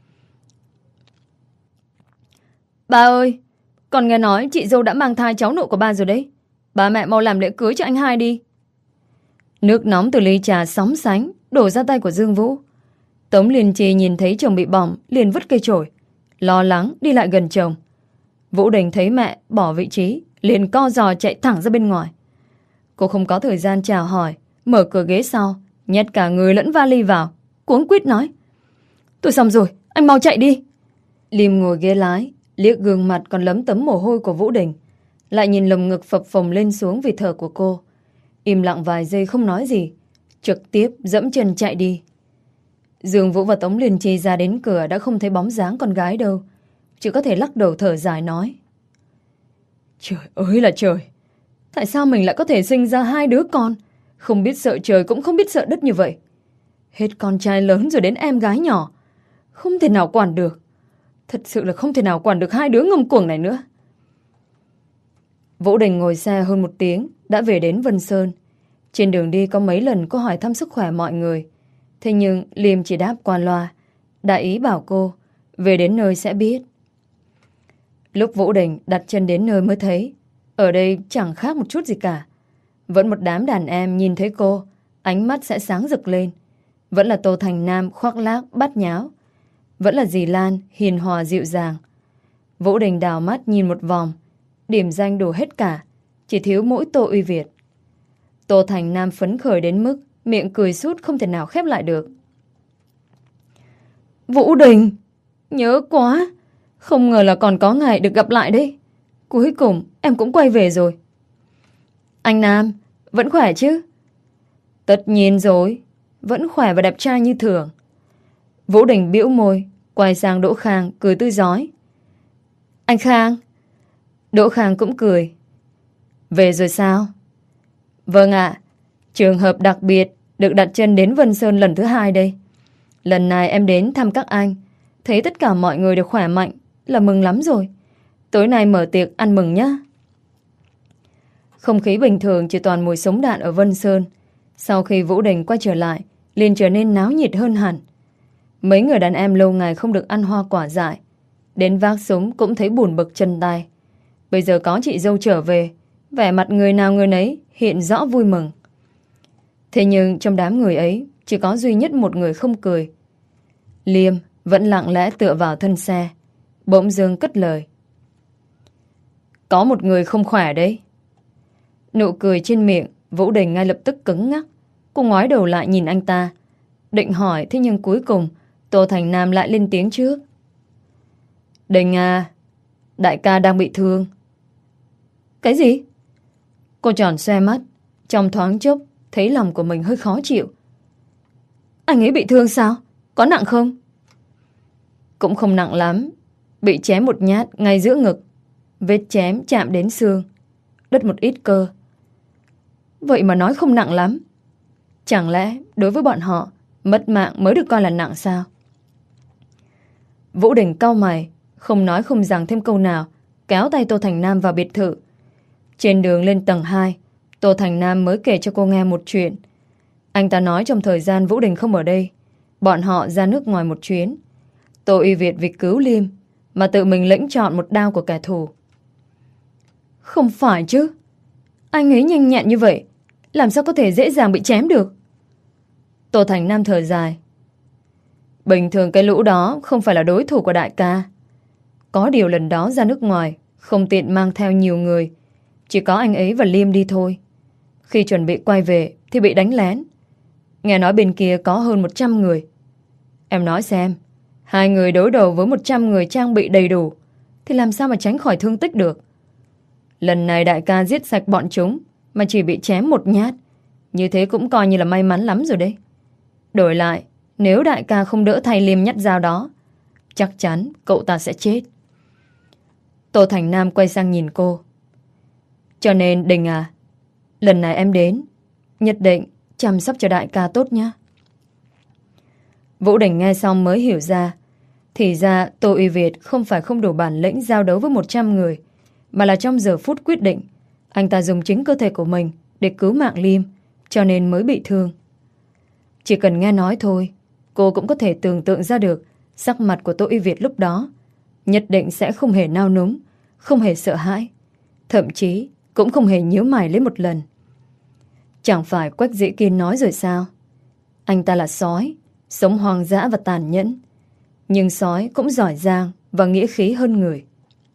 Ba ơi, con nghe nói chị dâu đã mang thai cháu nội của ba rồi đấy. Ba mẹ mau làm lễ cưới cho anh hai đi. Nước nóng từ ly trà sóng sánh đổ ra tay của Dương Vũ. Tống Liên Chi nhìn thấy chồng bị bỏng liền vứt cây chổi, lo lắng đi lại gần chồng. Vũ Đình thấy mẹ bỏ vị trí liền co giò chạy thẳng ra bên ngoài. Cô không có thời gian chào hỏi, mở cửa ghế sau, nhét cả người lẫn vali vào, cuống quýt nói: Tôi xong rồi, anh mau chạy đi. Liêm ngồi ghế lái, liếc gương mặt còn lấm tấm mồ hôi của Vũ Đình, lại nhìn lồng ngực phập phồng lên xuống vì thở của cô. Im lặng vài giây không nói gì, trực tiếp dẫm chân chạy đi. Dương Vũ và Tống Liên Chi ra đến cửa đã không thấy bóng dáng con gái đâu, chỉ có thể lắc đầu thở dài nói: Trời ơi là trời, tại sao mình lại có thể sinh ra hai đứa con, không biết sợ trời cũng không biết sợ đất như vậy. Hết con trai lớn rồi đến em gái nhỏ, không thể nào quản được. Thật sự là không thể nào quản được hai đứa ngông cuồng này nữa. Vũ Đình ngồi xe hơn một tiếng đã về đến Vân Sơn. Trên đường đi có mấy lần cô hỏi thăm sức khỏe mọi người, thế nhưng Liêm chỉ đáp qua loa, đại ý bảo cô về đến nơi sẽ biết. Lúc Vũ Đình đặt chân đến nơi mới thấy ở đây chẳng khác một chút gì cả. Vẫn một đám đàn em nhìn thấy cô, ánh mắt sẽ sáng rực lên. Vẫn là Tô Thành Nam khoác lác bắt nháo, vẫn là dì Lan hiền hòa dịu dàng. Vũ Đình đào mắt nhìn một vòng. Điểm danh đủ hết cả, chỉ thiếu mỗi Tô Uy Việt. Tô Thành Nam phấn khởi đến mức miệng cười sút không thể nào khép lại được. Vũ Đình, nhớ quá. Không ngờ là còn có ngày được gặp lại đấy. Cuối cùng em cũng quay về rồi. Anh Nam, vẫn khỏe chứ? Tất nhiên rồi, vẫn khỏe và đẹp trai như thường. Vũ Đình bĩu môi, quay sang Đỗ Khang cười tươi rói. Anh Khang. Đỗ Khang cũng cười. Về rồi sao? Vâng ạ, trường hợp đặc biệt được đặt chân đến Vân Sơn lần thứ hai đây. Lần này em đến thăm các anh, thấy tất cả mọi người đều khỏe mạnh là mừng lắm rồi. Tối nay mở tiệc ăn mừng nhé. Không khí bình thường chỉ toàn mùi súng đạn ở Vân Sơn. Sau khi Vũ Đình quay trở lại, liền trở nên náo nhiệt hơn hẳn. Mấy người đàn em lâu ngày không được ăn hoa quả dại, đến vác súng cũng thấy buồn bực chân tay. Bây giờ có chị dâu trở về, vẻ mặt người nào người nấy hiện rõ vui mừng. Thế nhưng trong đám người ấy chỉ có duy nhất một người không cười. Liêm vẫn lặng lẽ tựa vào thân xe, bỗng dưng cất lời. Có một người không khỏe đấy. Nụ cười trên miệng Vũ Đình ngay lập tức cứng ngắc. Cô ngoái đầu lại nhìn anh ta, định hỏi, thế nhưng cuối cùng Tô Thành Nam lại lên tiếng trước. Đình à, đại ca đang bị thương. Cái gì? Cô tròn xoe mắt, trong thoáng chốc thấy lòng của mình hơi khó chịu. Anh ấy bị thương sao? Có nặng không? Cũng không nặng lắm, bị chém một nhát ngay giữa ngực. Vết chém chạm đến xương, đứt một ít cơ. Vậy mà nói không nặng lắm. Chẳng lẽ đối với bọn họ mất mạng mới được coi là nặng sao? Vũ Đình cau mày, không nói không rằng thêm câu nào, kéo tay Tô Thành Nam vào biệt thự. Trên đường lên tầng hai, Tô Thành Nam mới kể cho cô nghe một chuyện. Anh ta nói trong thời gian Vũ Đình không ở đây, bọn họ ra nước ngoài một chuyến. Tô Uy Việt vì cứu Liêm mà tự mình lĩnh chọn một đao của kẻ thù. Không phải chứ? Anh ấy nhanh nhẹn như vậy, làm sao có thể dễ dàng bị chém được? Tô Thành Nam thở dài. Bình thường cái lũ đó không phải là đối thủ của đại ca. Có điều lần đó ra nước ngoài không tiện mang theo nhiều người, chỉ có anh ấy và Liêm đi thôi. Khi chuẩn bị quay về thì bị đánh lén. Nghe nói bên kia có hơn một trăm người. Em nói xem, hai người đối đầu với một trăm người trang bị đầy đủ thì làm sao mà tránh khỏi thương tích được? Lần này đại ca giết sạch bọn chúng mà chỉ bị chém một nhát, như thế cũng coi như là may mắn lắm rồi đấy. Đổi lại, nếu đại ca không đỡ thay Liêm nhát dao đó, chắc chắn cậu ta sẽ chết. Tô Thành Nam quay sang nhìn cô. Cho nên Đình à, lần này em đến nhất định chăm sóc cho đại ca tốt nhé. Vũ Đình nghe xong mới hiểu ra, thì ra Tô Uy Việt không phải không đủ bản lĩnh giao đấu với một trăm người, mà là trong giờ phút quyết định anh ta dùng chính cơ thể của mình để cứu mạng Liêm, cho nên mới bị thương. Chỉ cần nghe nói thôi, cô cũng có thể tưởng tượng ra được sắc mặt của Tô Uy Việt lúc đó nhất định sẽ không hề nao núng, không hề sợ hãi, thậm chí cũng không hề nhíu mày lấy một lần. Chẳng phải Quách Dĩ Kiên nói rồi sao? Anh ta là sói, sống hoang dã và tàn nhẫn, nhưng sói cũng giỏi giang và nghĩa khí hơn người.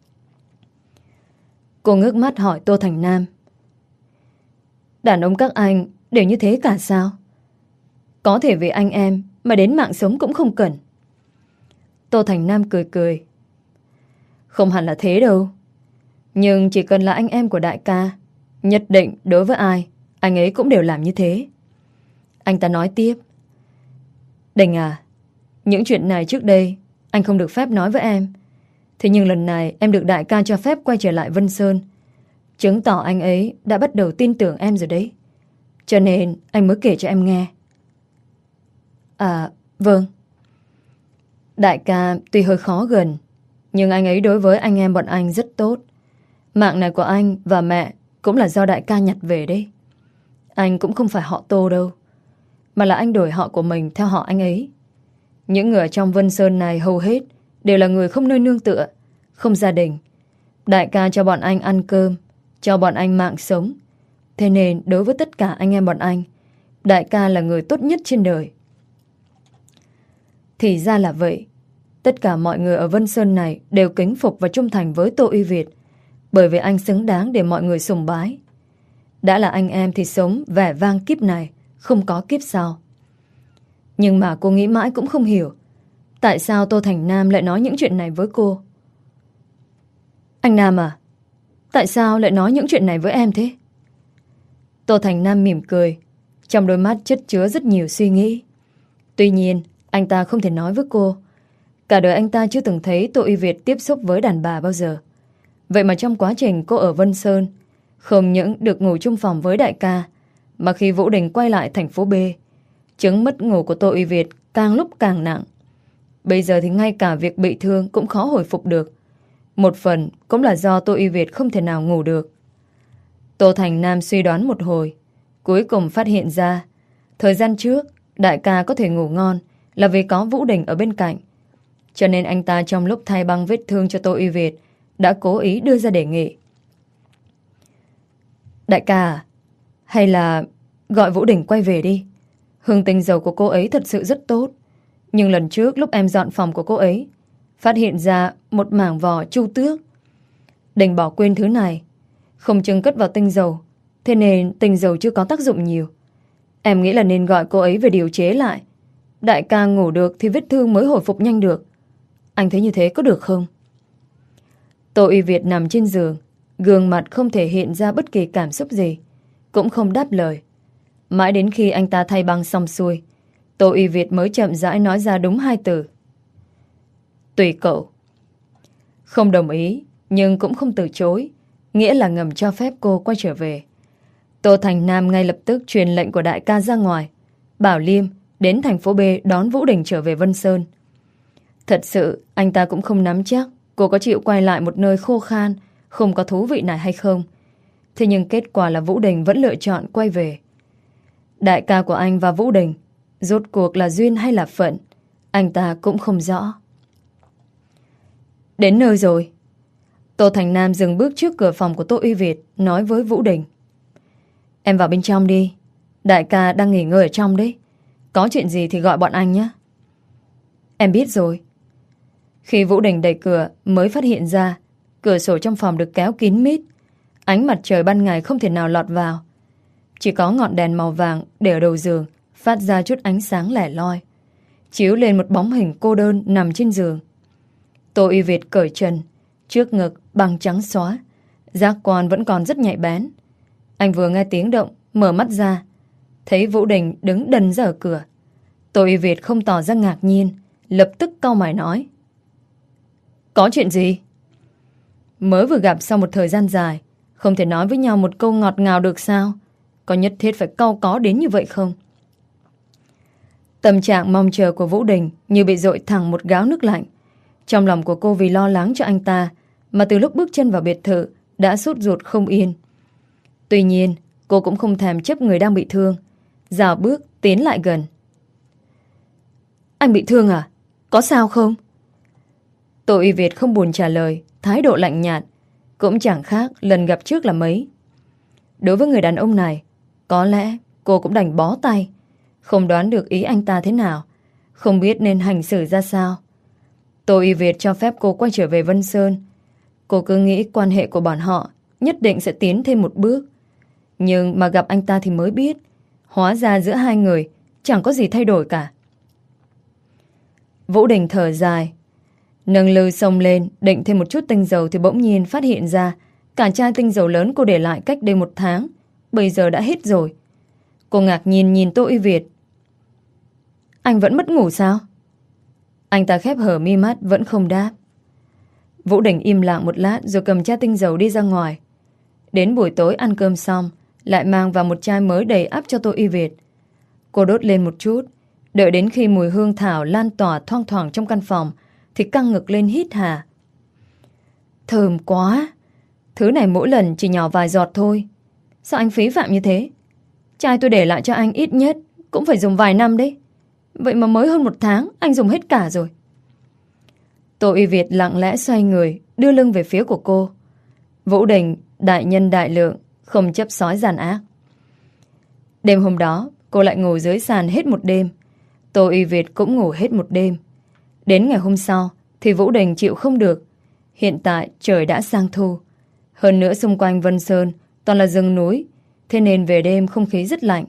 Cô ngước mắt hỏi Tô Thành Nam. Đàn ông các anh đều như thế cả sao? Có thể vì anh em mà đến mạng sống cũng không cần. Tô Thành Nam cười cười. Không hẳn là thế đâu. Nhưng chỉ cần là anh em của đại ca, nhất định đối với ai anh ấy cũng đều làm như thế. Anh ta nói tiếp. Đình à, những chuyện này trước đây anh không được phép nói với em. Thế nhưng lần này em được đại ca cho phép quay trở lại Vân Sơn, chứng tỏ anh ấy đã bắt đầu tin tưởng em rồi đấy. Cho nên anh mới kể cho em nghe. À, vâng. Đại ca tuy hơi khó gần, nhưng anh ấy đối với anh em bọn anh rất tốt. Mạng này của anh và mẹ cũng là do đại ca nhặt về đấy. Anh cũng không phải họ Tô đâu, mà là anh đổi họ của mình theo họ anh ấy. Những người ở trong Vân Sơn này hầu hết đều là người không nơi nương tựa, không gia đình. Đại ca cho bọn anh ăn cơm, cho bọn anh mạng sống. Thế nên đối với tất cả anh em bọn anh, đại ca là người tốt nhất trên đời. Thì ra là vậy. Tất cả mọi người ở Vân Sơn này đều kính phục và trung thành với Tô Uy Việt, bởi vì anh xứng đáng để mọi người sùng bái. Đã là anh em thì sống vẻ vang kiếp này, không có kiếp sau. Nhưng mà cô nghĩ mãi cũng không hiểu tại sao Tô Thành Nam lại nói những chuyện này với cô. Anh Nam à, tại sao lại nói những chuyện này với em thế? Tô Thành Nam mỉm cười, trong đôi mắt chất chứa rất nhiều suy nghĩ. Tuy nhiên, anh ta không thể nói với cô. Cả đời anh ta chưa từng thấy Tô Uy Việt tiếp xúc với đàn bà bao giờ. Vậy mà trong quá trình cô ở Vân Sơn, không những được ngủ chung phòng với đại ca, mà khi Vũ Đình quay lại thành phố B, chứng mất ngủ của Tô Uy Việt càng lúc càng nặng. Bây giờ thì ngay cả việc bị thương cũng khó hồi phục được. Một phần cũng là do Tô Uy Việt không thể nào ngủ được. Tô Thành Nam suy đoán một hồi, cuối cùng phát hiện ra thời gian trước đại ca có thể ngủ ngon là vì có Vũ Đình ở bên cạnh. Cho nên anh ta trong lúc thay băng vết thương cho Tô Uy Việt đã cố ý đưa ra đề nghị. Đại ca à, hay là gọi Vũ Đình quay về đi. Hương tinh dầu của cô ấy thật sự rất tốt. Nhưng lần trước lúc em dọn phòng của cô ấy, phát hiện ra một mảng vỏ chu tước. Đình bỏ quên thứ này, không chừng cất vào tinh dầu, thế nên tinh dầu chưa có tác dụng nhiều. Em nghĩ là nên gọi cô ấy về điều chế lại. Đại ca ngủ được thì vết thương mới hồi phục nhanh được. Anh thấy như thế có được không? Tô Uy Việt nằm trên giường, gương mặt không thể hiện ra bất kỳ cảm xúc gì, cũng không đáp lời. Mãi đến khi anh ta thay băng xong xuôi, Tô Uy Việt mới chậm rãi nói ra đúng hai từ. Tùy cậu. Không đồng ý, nhưng cũng không từ chối, nghĩa là ngầm cho phép cô quay trở về. Tô Thành Nam ngay lập tức truyền lệnh của đại ca ra ngoài, bảo Liêm đến thành phố B đón Vũ Đình trở về Vân Sơn. Thật sự, anh ta cũng không nắm chắc cô có chịu quay lại một nơi khô khan, không có thú vị này hay không. Thế nhưng kết quả là Vũ Đình vẫn lựa chọn quay về. Đại ca của anh và Vũ Đình, rốt cuộc là duyên hay là phận, anh ta cũng không rõ. Đến nơi rồi. Tô Thành Nam dừng bước trước cửa phòng của Tô Uy Việt, nói với Vũ Đình. Em vào bên trong đi. Đại ca đang nghỉ ngơi ở trong đấy. Có chuyện gì thì gọi bọn anh nhé. Em biết rồi. Khi Vũ Đình đẩy cửa mới phát hiện ra cửa sổ trong phòng được kéo kín mít. Ánh mặt trời ban ngày không thể nào lọt vào. Chỉ có ngọn đèn màu vàng để ở đầu giường phát ra chút ánh sáng lẻ loi, chiếu lên một bóng hình cô đơn nằm trên giường. Tô Uy Việt cởi trần, trước ngực bằng trắng xóa, giác quan vẫn còn rất nhạy bén. Anh vừa nghe tiếng động, mở mắt ra, thấy Vũ Đình đứng đần ra ở cửa. Tô Uy Việt không tỏ ra ngạc nhiên, lập tức cau mày nói. Có chuyện gì? Mới vừa gặp sau một thời gian dài, không thể nói với nhau một câu ngọt ngào được sao? Có nhất thiết phải cau có đến như vậy không? Tâm trạng mong chờ của Vũ Đình như bị dội thẳng một gáo nước lạnh. Trong lòng của cô vì lo lắng cho anh ta mà từ lúc bước chân vào biệt thự đã sốt ruột không yên. Tuy nhiên, cô cũng không thèm chấp người đang bị thương, dạo bước tiến lại gần. Anh bị thương à? Có sao không? Tô Uy Việt không buồn trả lời, thái độ lạnh nhạt, cũng chẳng khác lần gặp trước là mấy. Đối với người đàn ông này, có lẽ cô cũng đành bó tay, không đoán được ý anh ta thế nào, không biết nên hành xử ra sao. Tô Uy Việt cho phép cô quay trở về Vân Sơn. Cô cứ nghĩ quan hệ của bọn họ nhất định sẽ tiến thêm một bước. Nhưng mà gặp anh ta thì mới biết, hóa ra giữa hai người chẳng có gì thay đổi cả. Vũ Đình thở dài, nâng lư xông lên định thêm một chút tinh dầu thì bỗng nhiên phát hiện ra cả chai tinh dầu lớn cô để lại cách đây một tháng bây giờ đã hết rồi. Cô ngạc nhiên nhìn Tô Uy Việt. Anh vẫn mất ngủ sao? Anh ta khép hở mi mắt vẫn không đáp. Vũ Đình im lặng một lát rồi cầm chai tinh dầu đi ra ngoài. Đến buổi tối ăn cơm xong lại mang vào một chai mới đầy ắp cho Tô Uy Việt. Cô đốt lên một chút, đợi đến khi mùi hương thảo lan tỏa thoang thoảng trong căn phòng thì căng ngực lên hít hà. Thơm quá. Thứ này mỗi lần chỉ nhỏ vài giọt thôi. Sao anh phí phạm như thế? Chai tôi để lại cho anh ít nhất cũng phải dùng vài năm đấy. Vậy mà mới hơn một tháng anh dùng hết cả rồi. Tô Uy Việt lặng lẽ xoay người, đưa lưng về phía của cô. Vũ Đình đại nhân đại lượng, không chấp sói giàn ác. Đêm hôm đó cô lại ngủ dưới sàn hết một đêm. Tô Uy Việt cũng ngủ hết một đêm. Đến ngày hôm sau thì Vũ Đình chịu không được. Hiện tại trời đã sang thu. Hơn nữa xung quanh Vân Sơn toàn là rừng núi, thế nên về đêm không khí rất lạnh.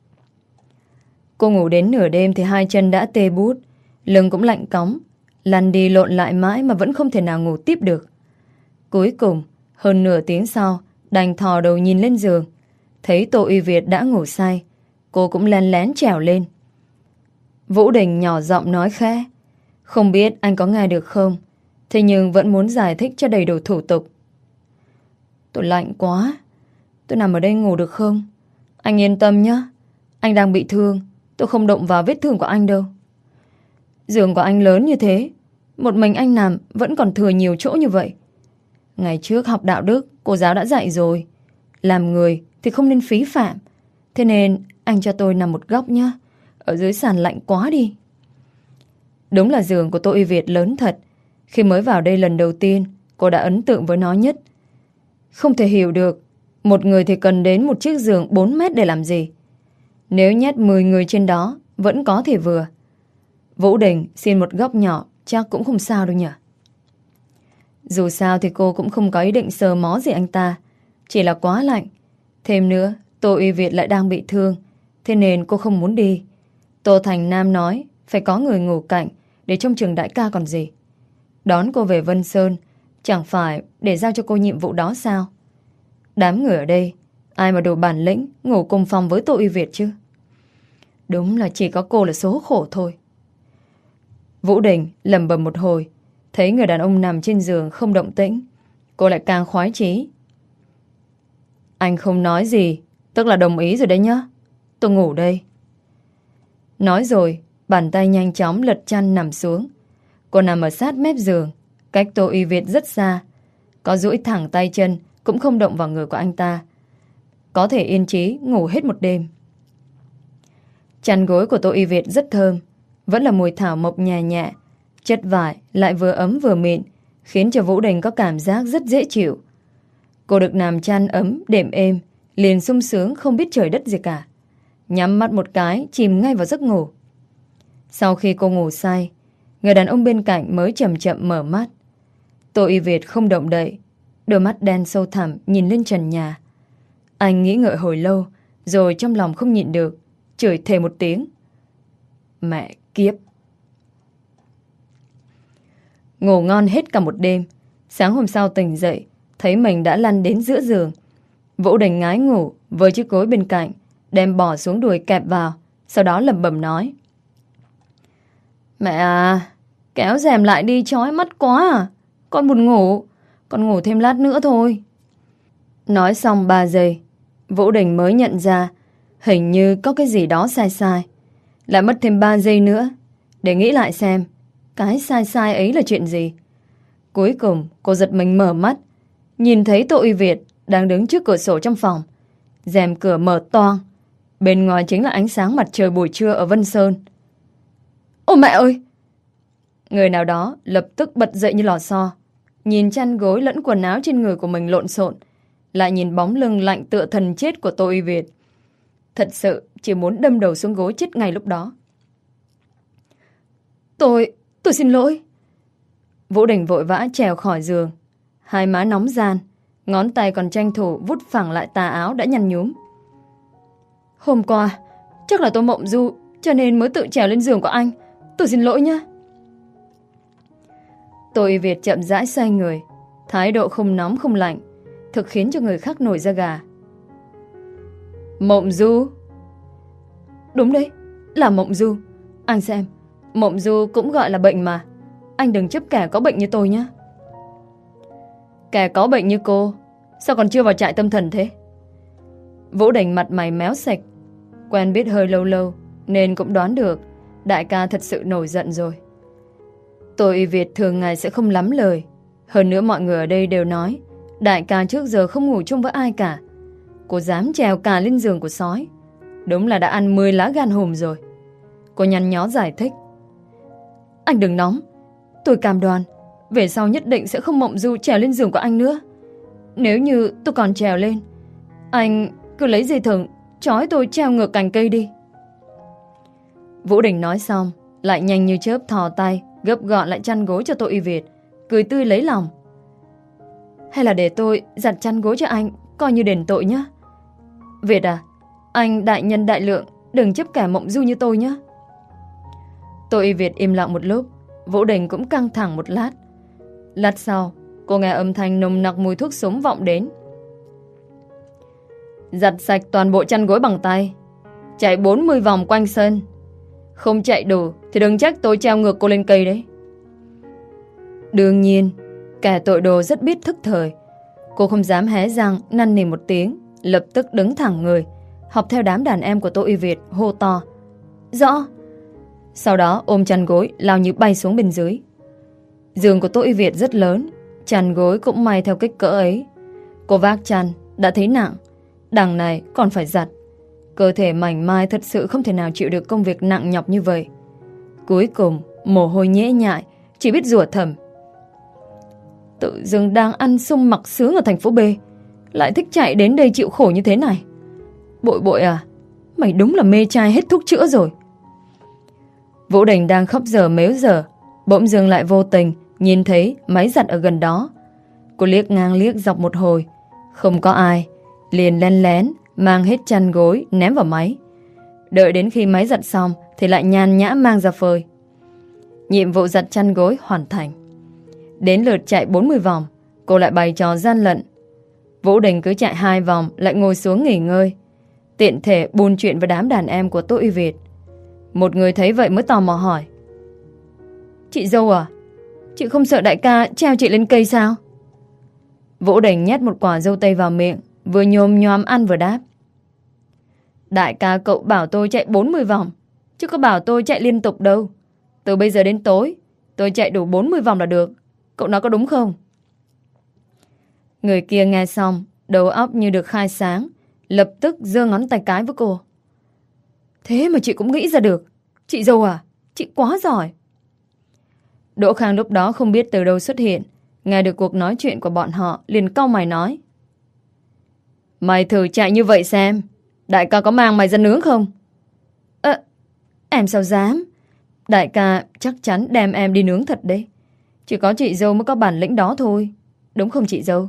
Cô ngủ đến nửa đêm thì hai chân đã tê bút, lưng cũng lạnh cóng, lăn đi lộn lại mãi mà vẫn không thể nào ngủ tiếp được. Cuối cùng, hơn nửa tiếng sau, đành thò đầu nhìn lên giường. Thấy Tô Uy Việt đã ngủ say, cô cũng lén lén trèo lên. Vũ Đình nhỏ giọng nói khẽ. Không biết anh có nghe được không, thế nhưng vẫn muốn giải thích cho đầy đủ thủ tục. Tôi lạnh quá, tôi nằm ở đây ngủ được không? Anh yên tâm nhé, anh đang bị thương, tôi không động vào vết thương của anh đâu. Giường của anh lớn như thế, một mình anh nằm vẫn còn thừa nhiều chỗ như vậy. Ngày trước học đạo đức, cô giáo đã dạy rồi, làm người thì không nên phí phạm. Thế nên anh cho tôi nằm một góc nhé, ở dưới sàn lạnh quá đi. Đúng là giường của Tô Uy Việt lớn thật. Khi mới vào đây lần đầu tiên, cô đã ấn tượng với nó nhất. Không thể hiểu được, một người thì cần đến một chiếc giường bốn mét để làm gì. Nếu nhét mười người trên đó, vẫn có thể vừa. Vũ Đình xin một góc nhỏ chắc cũng không sao đâu nhỉ. Dù sao thì cô cũng không có ý định sờ mó gì anh ta, chỉ là quá lạnh. Thêm nữa, Tô Uy Việt lại đang bị thương, thế nên cô không muốn đi. Tô Thành Nam nói phải có người ngủ cạnh để trông chừng đại ca còn gì. Đón cô về Vân Sơn chẳng phải để giao cho cô nhiệm vụ đó sao? Đám người ở đây ai mà đủ bản lĩnh ngủ cùng phòng với Tô Uy Việt chứ? Đúng là chỉ có cô là số khổ thôi. Vũ Đình lẩm bẩm một hồi, thấy người đàn ông nằm trên giường không động tĩnh, cô lại càng khoái chí. Anh không nói gì, tức là đồng ý rồi đấy nhá. Tôi ngủ đây. Nói rồi, bàn tay nhanh chóng lật chăn nằm xuống. Cô nằm ở sát mép giường, cách Tô Uy Việt rất xa. Có duỗi thẳng tay chân cũng không động vào người của anh ta. Có thể yên trí ngủ hết một đêm. Chăn gối của Tô Uy Việt rất thơm, vẫn là mùi thảo mộc nhẹ nhẹ. Chất vải lại vừa ấm vừa mịn, khiến cho Vũ Đình có cảm giác rất dễ chịu. Cô được nằm chăn ấm, đệm êm, liền sung sướng không biết trời đất gì cả. Nhắm mắt một cái, chìm ngay vào giấc ngủ. Sau khi cô ngủ say, người đàn ông bên cạnh mới chậm chậm mở mắt. Tô Uy Việt không động đậy, đôi mắt đen sâu thẳm nhìn lên trần nhà. Anh nghĩ ngợi hồi lâu, rồi trong lòng không nhịn được, chửi thề một tiếng. Mẹ kiếp! Ngủ ngon hết cả một đêm. Sáng hôm sau tỉnh dậy, thấy mình đã lăn đến giữa giường. Vũ Đình ngái ngủ với chiếc gối bên cạnh, đem bỏ xuống đùi kẹp vào, sau đó lẩm bẩm nói. Mẹ à, kéo rèm lại đi, chói mắt quá à. Con buồn ngủ, con ngủ thêm lát nữa thôi. Nói xong ba giây, Vũ Đình mới nhận ra hình như có cái gì đó sai sai. Lại mất thêm ba giây nữa để nghĩ lại xem cái sai sai ấy là chuyện gì. Cuối cùng cô giật mình mở mắt, nhìn thấy Tô Uy Việt đang đứng trước cửa sổ trong phòng. Rèm cửa mở toang, bên ngoài chính là ánh sáng mặt trời buổi trưa ở Vân Sơn. Ôi mẹ ơi! Người nào đó lập tức bật dậy như lò xo, nhìn chăn gối lẫn quần áo trên người của mình lộn xộn, lại nhìn bóng lưng lạnh tựa thần chết của Tô Uy Việt. Thật sự chỉ muốn đâm đầu xuống gối chết ngay lúc đó. Tôi, tôi xin lỗi. Vũ Đình vội vã trèo khỏi giường, hai má nóng ran, ngón tay còn tranh thủ vút phẳng lại tà áo đã nhăn nhúm. Hôm qua, chắc là tôi mộng du, cho nên mới tự trèo lên giường của anh. Tôi xin lỗi nhé. Tô Uy Việt chậm rãi xoay người, thái độ không nóng không lạnh, thực khiến cho người khác nổi da gà. Mộng du? Đúng đấy, là mộng du. Anh xem, mộng du cũng gọi là bệnh mà. Anh đừng chấp kẻ có bệnh như tôi nhé. Kẻ có bệnh như cô sao còn chưa vào trại tâm thần thế? Vũ Đình mặt mày méo sạch, quen biết hơi lâu lâu nên cũng đoán được đại ca thật sự nổi giận rồi. Tô Uy Việt thường ngày sẽ không lắm lời. Hơn nữa mọi người ở đây đều nói đại ca trước giờ không ngủ chung với ai cả. Cô dám trèo cả lên giường của sói, đúng là đã ăn mười lá gan hùm rồi. Cô nhăn nhó giải thích. Anh đừng nóng, tôi cam đoan về sau nhất định sẽ không mộng du trèo lên giường của anh nữa. Nếu như tôi còn trèo lên, anh cứ lấy dây thừng trói tôi treo ngược cành cây đi. Vũ Đình nói xong lại nhanh như chớp thò tay gấp gọn lại chăn gối cho Tô Y Việt, cười tươi lấy lòng. Hay là để tôi giặt chăn gối cho anh, coi như đền tội nhé. Việt à, anh đại nhân đại lượng, đừng chấp cả mộng du như tôi nhé. Tô Y Việt im lặng một lúc, Vũ Đình cũng căng thẳng một lát. Lát sau, cô nghe âm thanh nồng nặc mùi thuốc súng vọng đến. Giặt sạch toàn bộ chăn gối bằng tay, chạy bốn mươi vòng quanh sân. Không chạy đủ thì đừng trách tôi treo ngược cô lên cây đấy. Đương nhiên, kẻ tội đồ rất biết thức thời. Cô không dám hé răng năn nỉ một tiếng, lập tức đứng thẳng người, học theo đám đàn em của Tô Y Việt hô to: Rõ! Sau đó ôm chăn gối lao như bay xuống bên dưới. Giường của Tô Y Việt rất lớn, chăn gối cũng may theo kích cỡ ấy. Cô vác chăn đã thấy nặng, đằng này còn phải giặt. Cơ thể mảnh mai thật sự không thể nào chịu được công việc nặng nhọc như vậy. Cuối cùng mồ hôi nhễ nhại, chỉ biết rủa thầm: Tự dưng đang ăn sung mặc sướng ở thành phố B, lại thích chạy đến đây chịu khổ như thế này. Bội bội à, mày đúng là mê trai hết thuốc chữa rồi. Vũ Đình đang khóc dở mếu dở, bỗng dưng lại vô tình nhìn thấy máy giặt ở gần đó. Cô liếc ngang liếc dọc một hồi, không có ai, liền lén lén mang hết chăn gối ném vào máy. Đợi đến khi máy giặt xong thì lại nhàn nhã mang ra phơi. Nhiệm vụ giặt chăn gối hoàn thành. Đến lượt chạy bốn mươi vòng, cô lại bày trò gian lận. Vũ Đình cứ chạy hai vòng lại ngồi xuống nghỉ ngơi, tiện thể buôn chuyện với đám đàn em của Tô Y Việt. Một người thấy vậy mới tò mò hỏi: Chị dâu à, chị không sợ đại ca treo chị lên cây sao? Vũ Đình nhét một quả dâu tây vào miệng, vừa nhồm nhòm ăn vừa đáp: Đại ca cậu bảo tôi chạy bốn mươi vòng, chứ có bảo tôi chạy liên tục đâu. Từ bây giờ đến tối tôi chạy đủ bốn mươi vòng là được. Cậu nói có đúng không? Người kia nghe xong, đầu óc như được khai sáng, lập tức giơ ngón tay cái với cô: Thế mà chị cũng nghĩ ra được. Chị dâu à, chị quá giỏi. Đỗ Khang lúc đó không biết từ đâu xuất hiện, nghe được cuộc nói chuyện của bọn họ, liền cau mày nói: Mày thử chạy như vậy xem, đại ca có mang mày ra nướng không? Ơ, em sao dám. Đại ca chắc chắn đem em đi nướng thật đấy. Chỉ có chị dâu mới có bản lĩnh đó thôi. Đúng không chị dâu?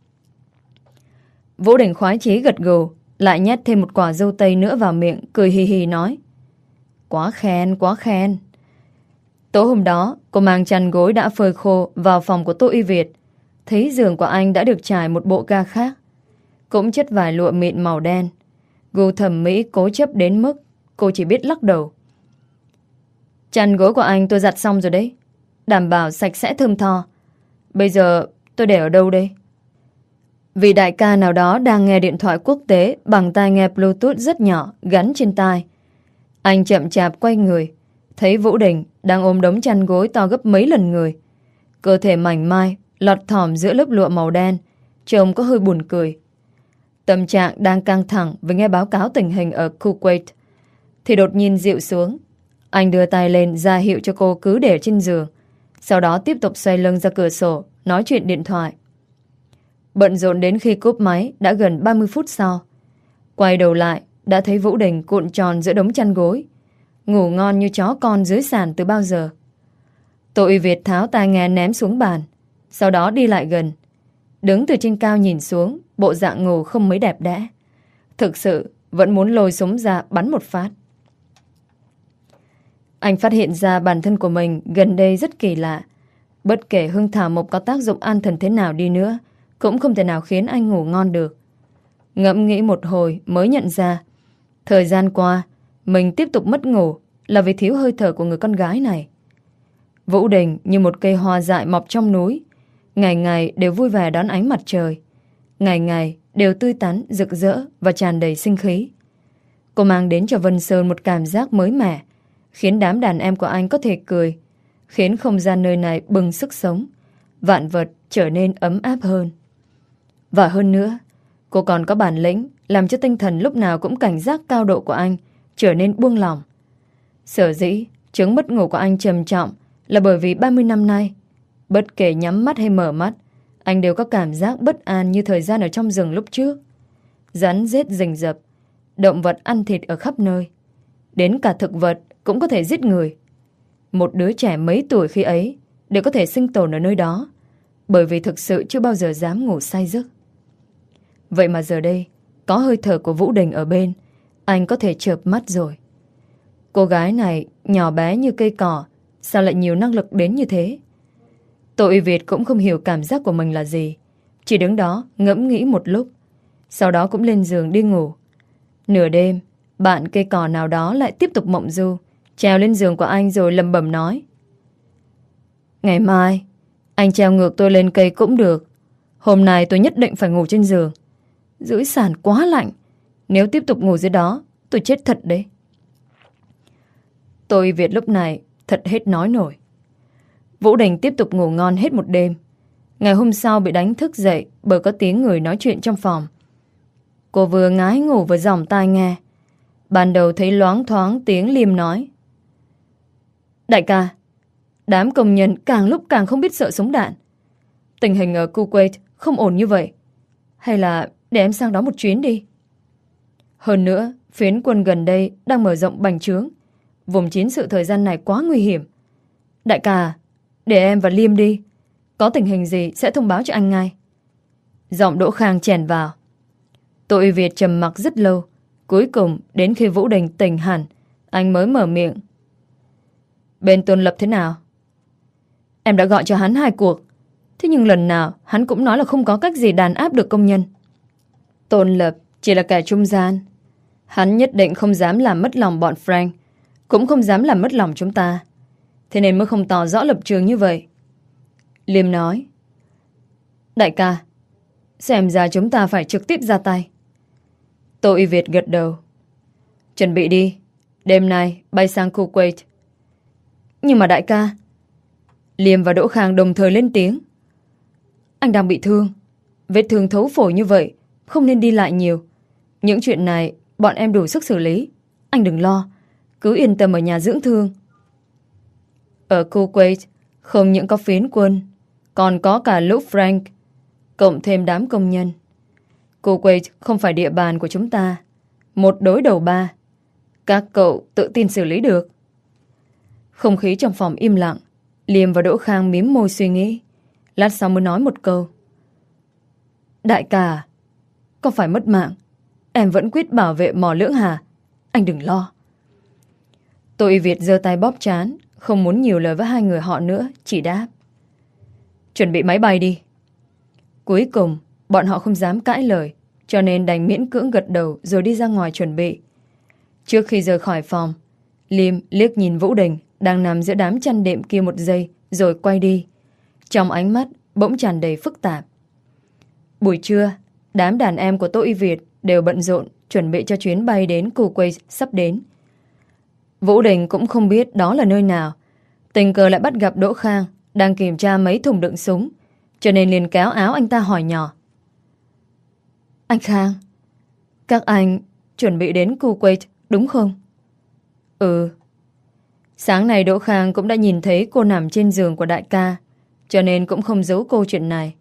Vũ Đình khoái chí gật gù, lại nhét thêm một quả dâu tây nữa vào miệng, cười hì hì nói: Quá khen, quá khen. Tối hôm đó, cô mang chăn gối đã phơi khô vào phòng của Tô Y Việt. Thấy giường của anh đã được trải một bộ ga khác, cũng chất vải lụa mịn màu đen. Gu thẩm mỹ cố chấp đến mức cô chỉ biết lắc đầu. Chăn gối của anh tôi giặt xong rồi đấy, đảm bảo sạch sẽ thơm tho. Bây giờ tôi để ở đâu đây? Vì đại ca nào đó đang nghe điện thoại quốc tế bằng tai nghe Bluetooth rất nhỏ gắn trên tai. Anh chậm chạp quay người, thấy Vũ Đình đang ôm đống chăn gối to gấp mấy lần người. Cơ thể mảnh mai lọt thỏm giữa lớp lụa màu đen, trông có hơi buồn cười. Tâm trạng đang căng thẳng với nghe báo cáo tình hình ở Kuwait thì đột nhiên dịu xuống. Anh đưa tay lên ra hiệu cho cô cứ để trên giường, sau đó tiếp tục xoay lưng ra cửa sổ nói chuyện điện thoại. Bận rộn đến khi cúp máy đã gần ba mươi phút sau. Quay đầu lại đã thấy Vũ Đình cuộn tròn giữa đống chăn gối, ngủ ngon như chó con dưới sàn từ bao giờ. Tô Y Việt tháo tai nghe ném xuống bàn, sau đó đi lại gần, đứng từ trên cao nhìn xuống, bộ dạng ngủ không mấy đẹp đẽ. Thực sự vẫn muốn lôi súng ra bắn một phát. Anh phát hiện ra bản thân của mình gần đây rất kỳ lạ. Bất kể hương thảo mộc có tác dụng an thần thế nào đi nữa, cũng không thể nào khiến anh ngủ ngon được. Ngẫm nghĩ một hồi mới nhận ra, thời gian qua mình tiếp tục mất ngủ là vì thiếu hơi thở của người con gái này. Vũ Đình như một cây hoa dại mọc trong núi, ngày ngày đều vui vẻ đón ánh mặt trời, ngày ngày đều tươi tắn, rực rỡ và tràn đầy sinh khí. Cô mang đến cho Vân Sơn một cảm giác mới mẻ, khiến đám đàn em của anh có thể cười, khiến không gian nơi này bừng sức sống, vạn vật trở nên ấm áp hơn. Và hơn nữa, cô còn có bản lĩnh làm cho tinh thần lúc nào cũng cảnh giác cao độ của anh trở nên buông lỏng. Sở dĩ chứng mất ngủ của anh trầm trọng là bởi vì ba mươi năm nay, bất kể nhắm mắt hay mở mắt, anh đều có cảm giác bất an như thời gian ở trong rừng lúc trước. Rắn rết rình rập, động vật ăn thịt ở khắp nơi, đến cả thực vật cũng có thể giết người. một đứa trẻ mấy tuổi khi ấy để có thể sinh tồn ở nơi đó, bởi vì thực sự chưa bao giờ dám ngủ say giấc. Vậy mà giờ đây, có hơi thở của Vũ Đình ở bên, anh có thể chợp mắt rồi. Cô gái này nhỏ bé như cây cỏ, sao lại nhiều năng lực đến như thế? Tô Uy Việt cũng không hiểu cảm giác của mình là gì, chỉ đứng đó ngẫm nghĩ một lúc, sau đó cũng lên giường đi ngủ. Nửa đêm, bạn cây cỏ nào đó lại tiếp tục mộng du, trèo lên giường của anh rồi lẩm bẩm nói: ngày mai anh treo ngược tôi lên cây cũng được. Hôm nay tôi nhất định phải ngủ trên giường. Dưới sàn quá lạnh, nếu tiếp tục ngủ dưới đó tôi chết thật đấy. Tô Uy Việt lúc này thật hết nói nổi. Vũ Đình tiếp tục ngủ ngon hết một đêm. Ngày hôm sau bị đánh thức dậy bởi có tiếng người nói chuyện trong phòng. Cô vừa ngái ngủ vừa dòng tai nghe. Ban đầu thấy loáng thoáng tiếng Liêm nói: đại ca, đám công nhân càng lúc càng không biết sợ súng đạn. Tình hình ở Kuwait không ổn như vậy. Hay là để em sang đó một chuyến đi. Hơn nữa, phiến quân gần đây đang mở rộng bành trướng. Vùng chiến sự thời gian này quá nguy hiểm. Đại ca, để em và Liêm đi. Có tình hình gì sẽ thông báo cho anh ngay. Giọng Đỗ Khang chèn vào. Tô Uy Việt trầm mặc rất lâu. Cuối cùng đến khi Vũ Đình tỉnh hẳn, anh mới mở miệng: bên Tôn Lập thế nào? Em đã gọi cho hắn hai cuộc. Thế nhưng lần nào hắn cũng nói là không có cách gì đàn áp được công nhân. Tôn Lập chỉ là kẻ trung gian. Hắn nhất định không dám làm mất lòng bọn Frank, cũng không dám làm mất lòng chúng ta. Thế nên mới không tỏ rõ lập trường như vậy. Liêm nói: đại ca, xem ra chúng ta phải trực tiếp ra tay. Tô Uy Việt gật đầu. Chuẩn bị đi, đêm nay bay sang Kuwait. Nhưng mà đại ca. Liêm và Đỗ Khang đồng thời lên tiếng: anh đang bị thương, vết thương thấu phổi như vậy, không nên đi lại nhiều. Những chuyện này bọn em đủ sức xử lý. Anh đừng lo, cứ yên tâm ở nhà dưỡng thương. Ở Kuwait không những có phiến quân, còn có cả lũ Frank, cộng thêm đám công nhân. Kuwait không phải địa bàn của chúng ta. Một đối đầu ba, các cậu tự tin xử lý được. Không khí trong phòng im lặng. Liêm và Đỗ Khang mím môi suy nghĩ. Lát sau mới nói một câu: đại ca, có phải mất mạng, em vẫn quyết bảo vệ mỏ Lưỡng Hà. Anh đừng lo. Tô Uy Việt giơ tay bóp trán, không muốn nhiều lời với hai người họ nữa, chỉ đáp: chuẩn bị máy bay đi. Cuối cùng bọn họ không dám cãi lời, cho nên đành miễn cưỡng gật đầu rồi đi ra ngoài chuẩn bị. Trước khi rời khỏi phòng, Liêm liếc nhìn Vũ Đình đang nằm giữa đám chăn đệm kia một giây rồi quay đi. Trong ánh mắt bỗng tràn đầy phức tạp. Buổi trưa, đám đàn em của Tô Uy Việt đều bận rộn chuẩn bị cho chuyến bay đến Kuwait sắp đến. Vũ Đình cũng không biết đó là nơi nào, tình cờ lại bắt gặp Đỗ Khang đang kiểm tra mấy thùng đựng súng, cho nên liền kéo áo anh ta hỏi nhỏ: anh Khang, các anh chuẩn bị đến Kuwait đúng không? Ừ. Sáng nay Đỗ Khang cũng đã nhìn thấy cô nằm trên giường của đại ca, cho nên cũng không giấu cô chuyện này.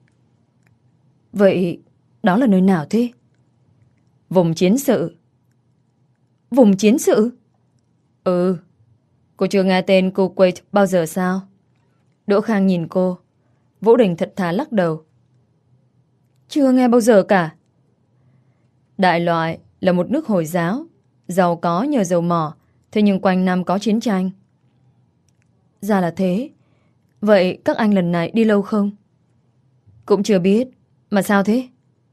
Vậy đó là nơi nào thế? Vùng chiến sự. Vùng chiến sự? Ừ. Cô chưa nghe tên Kuwait bao giờ sao? Đỗ Khang nhìn cô. Vũ Đình thật thà lắc đầu. Chưa nghe bao giờ cả. Đại loại là một nước Hồi giáo, giàu có nhờ dầu mỏ, thế nhưng quanh năm có chiến tranh. Ra là thế. Vậy các anh lần này đi lâu không? Cũng chưa biết. Mà sao thế?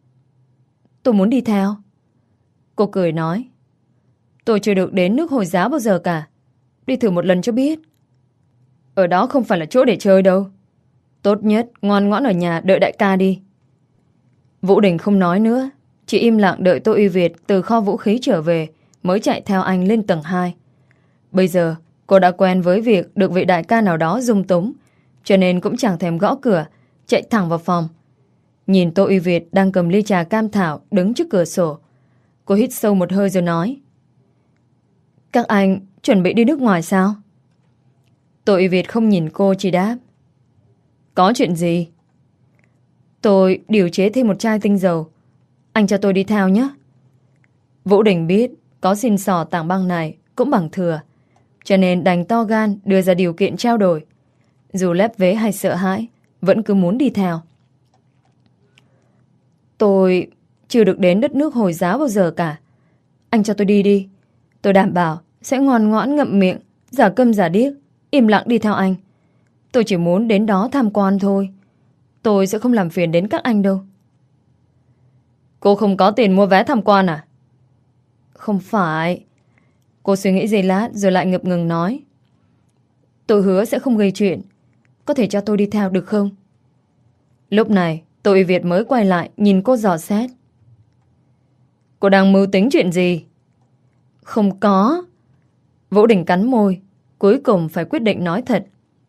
Tôi muốn đi theo. Cô cười nói: tôi chưa được đến nước Hồi giáo bao giờ cả. Đi thử một lần cho biết. Ở đó không phải là chỗ để chơi đâu. Tốt nhất ngoan ngoãn ở nhà đợi đại ca đi. Vũ Đình không nói nữa, chỉ im lặng đợi Tô Uy Việt từ kho vũ khí trở về mới chạy theo anh lên tầng hai. Bây giờ cô đã quen với việc được vị đại ca nào đó dung túng, cho nên cũng chẳng thèm gõ cửa, chạy thẳng vào phòng. Nhìn Tô Uy Việt đang cầm ly trà cam thảo đứng trước cửa sổ, cô hít sâu một hơi rồi nói: các anh chuẩn bị đi nước ngoài sao? Tô Uy Việt không nhìn cô, chỉ đáp: có chuyện gì? Tôi điều chế thêm một chai tinh dầu, anh cho tôi đi theo nhé. Vũ Đình biết có xin xỏ tảng băng này cũng bằng thừa. cho nên đành to gan đưa ra điều kiện trao đổi. Dù lép vế hay sợ hãi, vẫn cứ muốn đi theo. Tôi chưa được đến đất nước Hồi giáo bao giờ cả. Anh cho tôi đi đi. Tôi đảm bảo sẽ ngoan ngoãn ngậm miệng, giả câm giả điếc, im lặng đi theo anh. Tôi chỉ muốn đến đó tham quan thôi. Tôi sẽ không làm phiền đến các anh đâu. Cô không có tiền mua vé tham quan à? Không phải. Cô suy nghĩ giây lát rồi lại ngập ngừng nói. Tôi hứa sẽ không gây chuyện. Có thể cho tôi đi theo được không? Lúc này Tô Uy Việt mới quay lại nhìn cô dò xét. Cô đang mưu tính chuyện gì? Không có. Vũ Đình cắn môi, cuối cùng phải quyết định nói thật.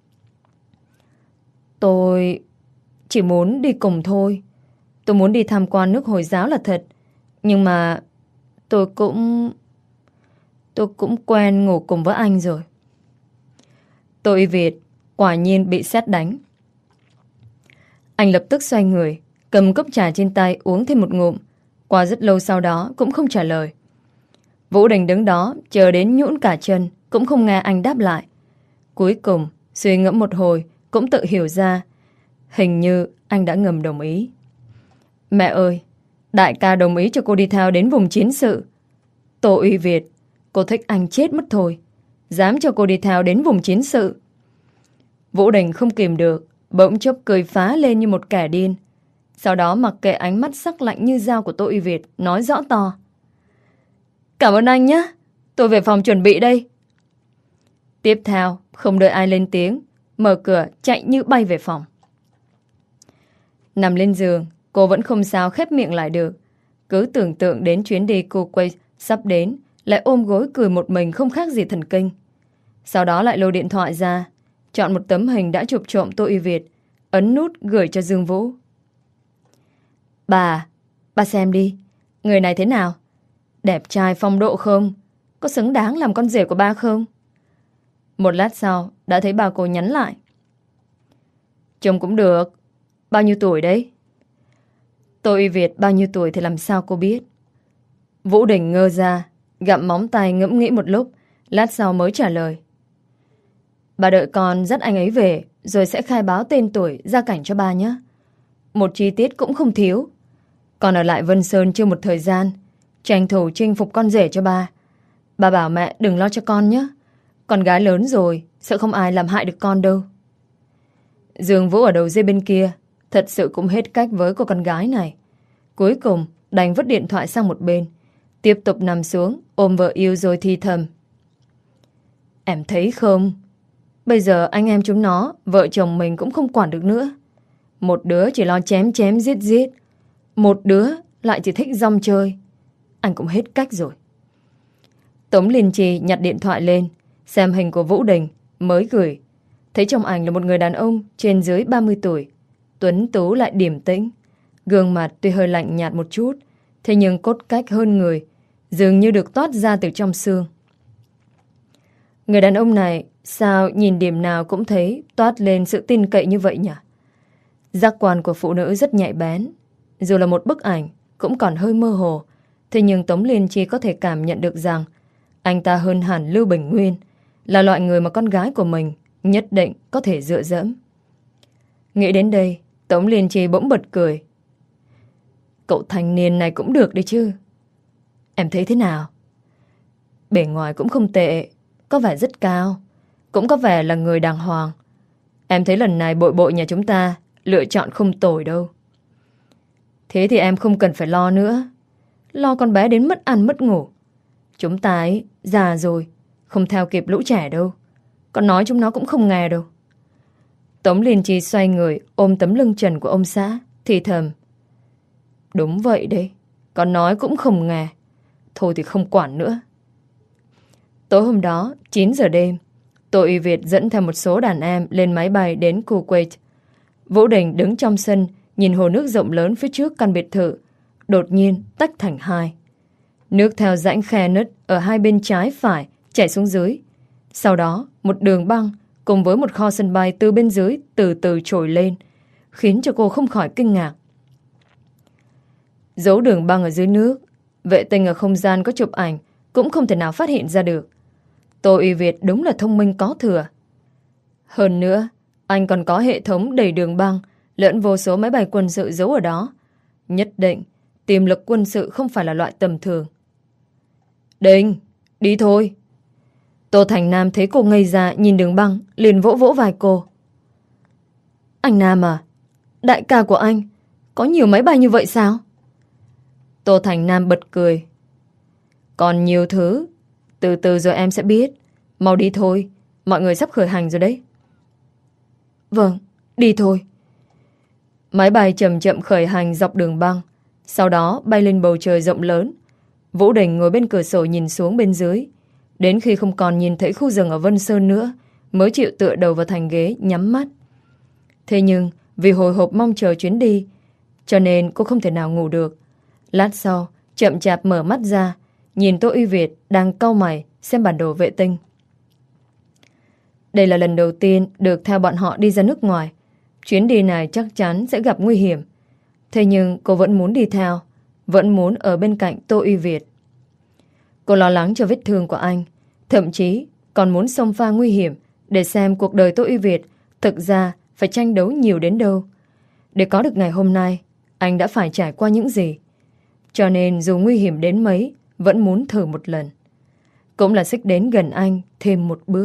Tôi chỉ muốn đi cùng thôi. Tôi muốn đi tham quan nước Hồi giáo là thật. Nhưng mà tôi cũng... Tôi cũng quen ngủ cùng với anh rồi. Tô Uy Việt quả nhiên bị sét đánh. Anh lập tức xoay người, cầm cốc trà trên tay uống thêm một ngụm. Qua rất lâu sau đó cũng không trả lời. Vũ Đình đứng đó chờ đến nhũn cả chân, cũng không nghe anh đáp lại. Cuối cùng suy ngẫm một hồi cũng tự hiểu ra, hình như anh đã ngầm đồng ý. Mẹ ơi, đại ca đồng ý cho cô đi theo đến vùng chiến sự. Tô Uy Việt, cô thích anh chết mất thôi, dám cho cô đi theo đến vùng chiến sự. Vũ Đình không kìm được, bỗng chốc cười phá lên như một kẻ điên. Sau đó mặc kệ ánh mắt sắc lạnh như dao của Tô Uy Việt, nói rõ to. Cảm ơn anh nhé, tôi về phòng chuẩn bị đây. Tiếp theo, không đợi ai lên tiếng, mở cửa chạy như bay về phòng. Nằm lên giường, cô vẫn không sao khép miệng lại được. Cứ tưởng tượng đến chuyến đi Kuwait sắp đến, lại ôm gối cười một mình không khác gì thần kinh. Sau đó lại lôi điện thoại ra, chọn một tấm hình đã chụp trộm Tô Uy Việt, ấn nút gửi cho Dương Vũ. Bà, bà xem đi, người này thế nào? Đẹp trai phong độ không? Có xứng đáng làm con rể của ba không? Một lát sau, đã thấy bà cô nhắn lại. Trông cũng được. Bao nhiêu tuổi đấy? Tô Uy Việt bao nhiêu tuổi thì làm sao cô biết? Vũ Đình ngơ ra, gặm móng tay ngẫm nghĩ một lúc, lát sau mới trả lời. Bà đợi con dắt anh ấy về, rồi sẽ khai báo tên tuổi, gia cảnh cho ba nhé. Một chi tiết cũng không thiếu. Con ở lại Vân Sơn chưa một thời gian, tranh thủ chinh phục con rể cho ba. Bà bảo mẹ đừng lo cho con nhé. Con gái lớn rồi, sẽ không ai làm hại được con đâu. Dương Vũ ở đầu dây bên kia, thật sự cũng hết cách với cô con gái này. Cuối cùng đành vứt điện thoại sang một bên, tiếp tục nằm xuống ôm vợ yêu rồi thì thầm. Em thấy không? Bây giờ anh em chúng nó, vợ chồng mình cũng không quản được nữa. Một đứa chỉ lo chém chém giết giết, một đứa lại chỉ thích rong chơi. Anh cũng hết cách rồi. Tống Liên Chi nhặt điện thoại lên, xem hình của Vũ Đình mới gửi. Thấy trong ảnh là một người đàn ông trên dưới ba mươi tuổi, tuấn tú lại điềm tĩnh. Gương mặt tuy hơi lạnh nhạt một chút, thế nhưng cốt cách hơn người, dường như được toát ra từ trong xương. Người đàn ông này sao nhìn điểm nào cũng thấy toát lên sự tin cậy như vậy nhỉ? Giác quan của phụ nữ rất nhạy bén. Dù là một bức ảnh cũng còn hơi mơ hồ, thế nhưng Tống Liên Chi có thể cảm nhận được rằng anh ta hơn hẳn Lưu Bình Nguyên, là loại người mà con gái của mình nhất định có thể dựa dẫm. Nghĩ đến đây, Tống Liên Chi bỗng bật cười. Cậu thanh niên này cũng được đấy chứ. Em thấy thế nào? Bề ngoài cũng không tệ, có vẻ rất cao, cũng có vẻ là người đàng hoàng. Em thấy lần này bội bội nhà chúng ta lựa chọn không tồi đâu. Thế thì em không cần phải lo nữa. Lo con bé đến mất ăn mất ngủ. Chúng ta ấy già rồi, không theo kịp lũ trẻ đâu. Con nói chúng nó cũng không nghe đâu. Tống Liên Chi xoay người ôm tấm lưng trần của ông xã, thì thầm. Đúng vậy đấy, con nói cũng không nghe. Thôi thì không quản nữa. Tối hôm đó, chín giờ đêm, Tô Uy Việt dẫn theo một số đàn em lên máy bay đến Kuwait. Vũ Đình đứng trong sân, nhìn hồ nước rộng lớn phía trước căn biệt thự, đột nhiên tách thành hai. Nước theo rãnh khe nứt ở hai bên trái phải chảy xuống dưới. Sau đó, một đường băng cùng với một kho sân bay từ bên dưới từ từ trồi lên, khiến cho cô không khỏi kinh ngạc. Dấu đường băng ở dưới nước, vệ tinh ở không gian có chụp ảnh cũng không thể nào phát hiện ra được. Tô Uy Việt đúng là thông minh có thừa. Hơn nữa, anh còn có hệ thống đầy đường băng lẫn vô số máy bay quân sự giấu ở đó. Nhất định, tiềm lực quân sự không phải là loại tầm thường. Đình, đi thôi. Tô Thành Nam thấy cô ngây ra nhìn đường băng, liền vỗ vỗ vai cô. Anh Nam à, đại ca của anh có nhiều máy bay như vậy sao? Tô Thành Nam bật cười. Còn nhiều thứ, từ từ rồi em sẽ biết. Mau đi thôi, mọi người sắp khởi hành rồi đấy. Vâng, đi thôi. Máy bay chậm chậm khởi hành dọc đường băng, sau đó bay lên bầu trời rộng lớn. Vũ Đình ngồi bên cửa sổ nhìn xuống bên dưới. Đến khi không còn nhìn thấy khu rừng ở Vân Sơn nữa, mới chịu tựa đầu vào thành ghế nhắm mắt. Thế nhưng vì hồi hộp mong chờ chuyến đi, cho nên cô không thể nào ngủ được. Lát sau chậm chạp mở mắt ra, nhìn Tô Uy Việt đang cau mày xem bản đồ vệ tinh. Đây là lần đầu tiên được theo bọn họ đi ra nước ngoài. Chuyến đi này chắc chắn sẽ gặp nguy hiểm. Thế nhưng cô vẫn muốn đi theo, vẫn muốn ở bên cạnh Tô Uy Việt. Cô lo lắng cho vết thương của anh, thậm chí còn muốn xông pha nguy hiểm để xem cuộc đời Tô Uy Việt thực ra phải tranh đấu nhiều đến đâu. Để có được ngày hôm nay, anh đã phải trải qua những gì. Cho nên dù nguy hiểm đến mấy, vẫn muốn thử một lần. Cũng là xích đến gần anh thêm một bước.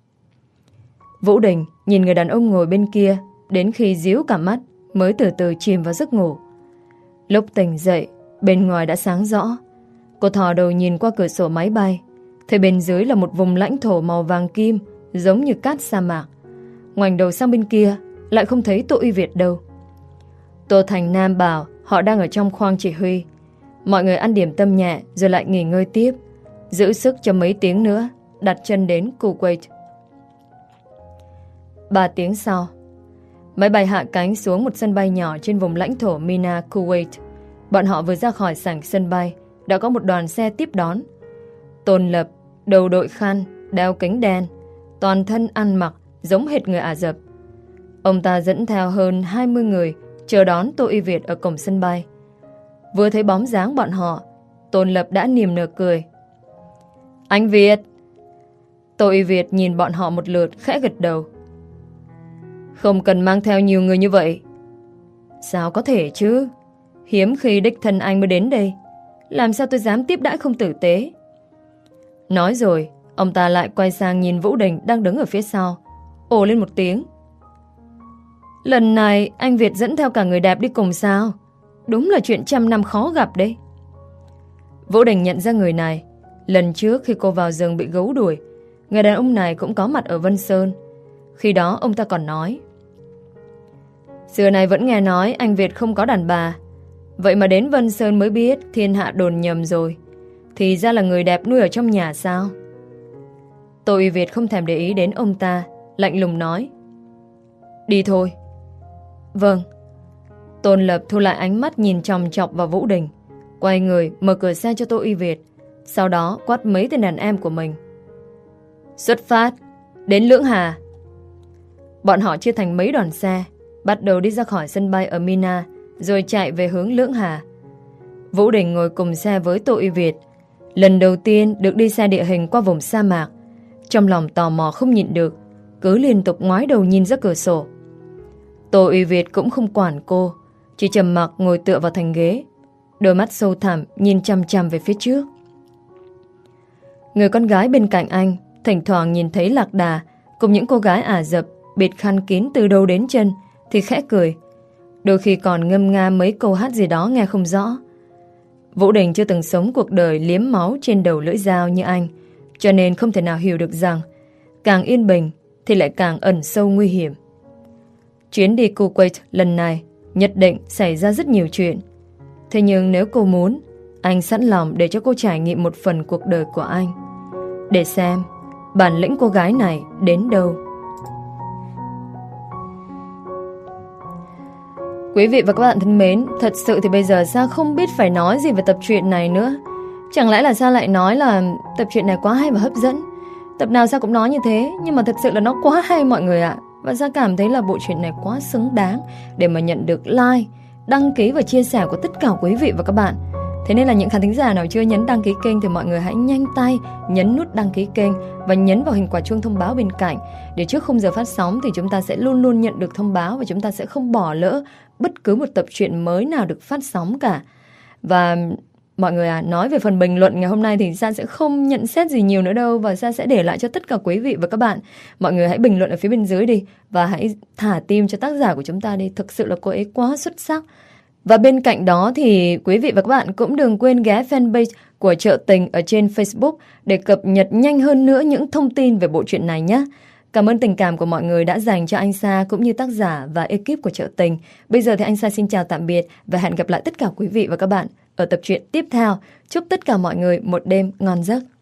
Vũ Đình nhìn người đàn ông ngồi bên kia, đến khi díu cả mắt mới từ từ chìm vào giấc ngủ. Lúc tỉnh dậy, bên ngoài đã sáng rõ. Cô thò đầu nhìn qua cửa sổ máy bay, thấy bên dưới là một vùng lãnh thổ màu vàng kim, giống như cát sa mạc. Ngoảnh đầu sang bên kia, lại không thấy Tô Uy Việt đâu. Tô Thành Nam bảo họ đang ở trong khoang chỉ huy. Mọi người ăn điểm tâm nhẹ rồi lại nghỉ ngơi tiếp, giữ sức cho mấy tiếng nữa đặt chân đến Kuwait. Ba tiếng sau, máy bay hạ cánh xuống một sân bay nhỏ trên vùng lãnh thổ Mina, Kuwait. Bọn họ vừa ra khỏi sảnh sân bay, đã có một đoàn xe tiếp đón. Tôn Lập, đầu đội khăn, đeo kính đen, toàn thân ăn mặc giống hệt người Ả Rập. Ông ta dẫn theo hơn hai mươi người chờ đón Tô Uy Việt ở cổng sân bay. Vừa thấy bóng dáng bọn họ, Tôn Lập đã niềm nở cười. Anh Việt! Tô Uy Việt nhìn bọn họ một lượt, khẽ gật đầu. Không cần mang theo nhiều người như vậy. Sao có thể chứ? Hiếm khi đích thân anh mới đến đây, làm sao tôi dám tiếp đãi không tử tế? Nói rồi, ông ta lại quay sang nhìn Vũ Đình đang đứng ở phía sau, ồ lên một tiếng. Lần này anh Việt dẫn theo cả người đẹp đi cùng sao? Đúng là chuyện trăm năm khó gặp đấy. Vũ Đình nhận ra người này. Lần trước khi cô vào rừng bị gấu đuổi, người đàn ông này cũng có mặt ở Vân Sơn. Khi đó ông ta còn nói, xưa này vẫn nghe nói anh Việt không có đàn bà, vậy mà đến Vân Sơn mới biết thiên hạ đồn nhầm rồi. Thì ra là người đẹp nuôi ở trong nhà sao? Tô Uy Việt không thèm để ý đến ông ta, lạnh lùng nói, đi thôi. Vâng. Tôn Lập thu lại ánh mắt nhìn chòng chọc vào Vũ Đình, quay người mở cửa xe cho Tô Uy Việt, sau đó quát mấy tên đàn em của mình. Xuất phát, đến Lưỡng Hà. Bọn họ chia thành mấy đoàn xe, bắt đầu đi ra khỏi sân bay ở Mina, rồi chạy về hướng Lưỡng Hà. Vũ Đình ngồi cùng xe với Tô Uy Việt. Lần đầu tiên được đi xe địa hình qua vùng sa mạc, trong lòng tò mò không nhịn được, cứ liên tục ngoái đầu nhìn ra cửa sổ. Tô Uy Việt cũng không quản cô, chỉ trầm mặc ngồi tựa vào thành ghế, đôi mắt sâu thẳm nhìn chăm chăm về phía trước. Người con gái bên cạnh anh thỉnh thoảng nhìn thấy Lạc Đà cùng những cô gái Ả Rập bịt khăn kín từ đầu đến chân thì khẽ cười, đôi khi còn ngâm nga mấy câu hát gì đó nghe không rõ. Vũ Đình chưa từng sống cuộc đời liếm máu trên đầu lưỡi dao như anh, cho nên không thể nào hiểu được rằng càng yên bình thì lại càng ẩn sâu nguy hiểm. Chuyến đi Kuwait lần này nhất định xảy ra rất nhiều chuyện. Thế nhưng nếu cô muốn, anh sẵn lòng để cho cô trải nghiệm một phần cuộc đời của anh, để xem bản lĩnh cô gái này đến đâu. Quý vị và các bạn thân mến, thật sự thì bây giờ Sa không biết phải nói gì về tập truyện này nữa. Chẳng lẽ là Sa lại nói là tập truyện này quá hay và hấp dẫn. Tập nào Sa cũng nói như thế, nhưng mà thật sự là nó quá hay mọi người ạ. Và Sa cảm thấy là bộ truyện này quá xứng đáng để mà nhận được like, đăng ký và chia sẻ của tất cả quý vị và các bạn. Thế nên là những khán thính giả nào chưa nhấn đăng ký kênh thì mọi người hãy nhanh tay nhấn nút đăng ký kênh và nhấn vào hình quả chuông thông báo bên cạnh, để trước khung giờ phát sóng thì chúng ta sẽ luôn luôn nhận được thông báo và chúng ta sẽ không bỏ lỡ bất cứ một tập truyện mới nào được phát sóng cả. Và mọi người à, nói về phần bình luận ngày hôm nay thì Sa sẽ không nhận xét gì nhiều nữa đâu, và Sa sẽ để lại cho tất cả quý vị và các bạn. Mọi người hãy bình luận ở phía bên dưới đi, và hãy thả tim cho tác giả của chúng ta đi. Thực sự là cô ấy quá xuất sắc. Và bên cạnh đó thì quý vị và các bạn cũng đừng quên ghé fanpage của Chợ Tình ở trên Facebook để cập nhật nhanh hơn nữa những thông tin về bộ truyện này nhé. Cảm ơn tình cảm của mọi người đã dành cho anh Sa cũng như tác giả và ekip của Chợ Tình. Bây giờ thì anh Sa xin chào tạm biệt và hẹn gặp lại tất cả quý vị và các bạn ở tập truyện tiếp theo. Chúc tất cả mọi người một đêm ngon giấc.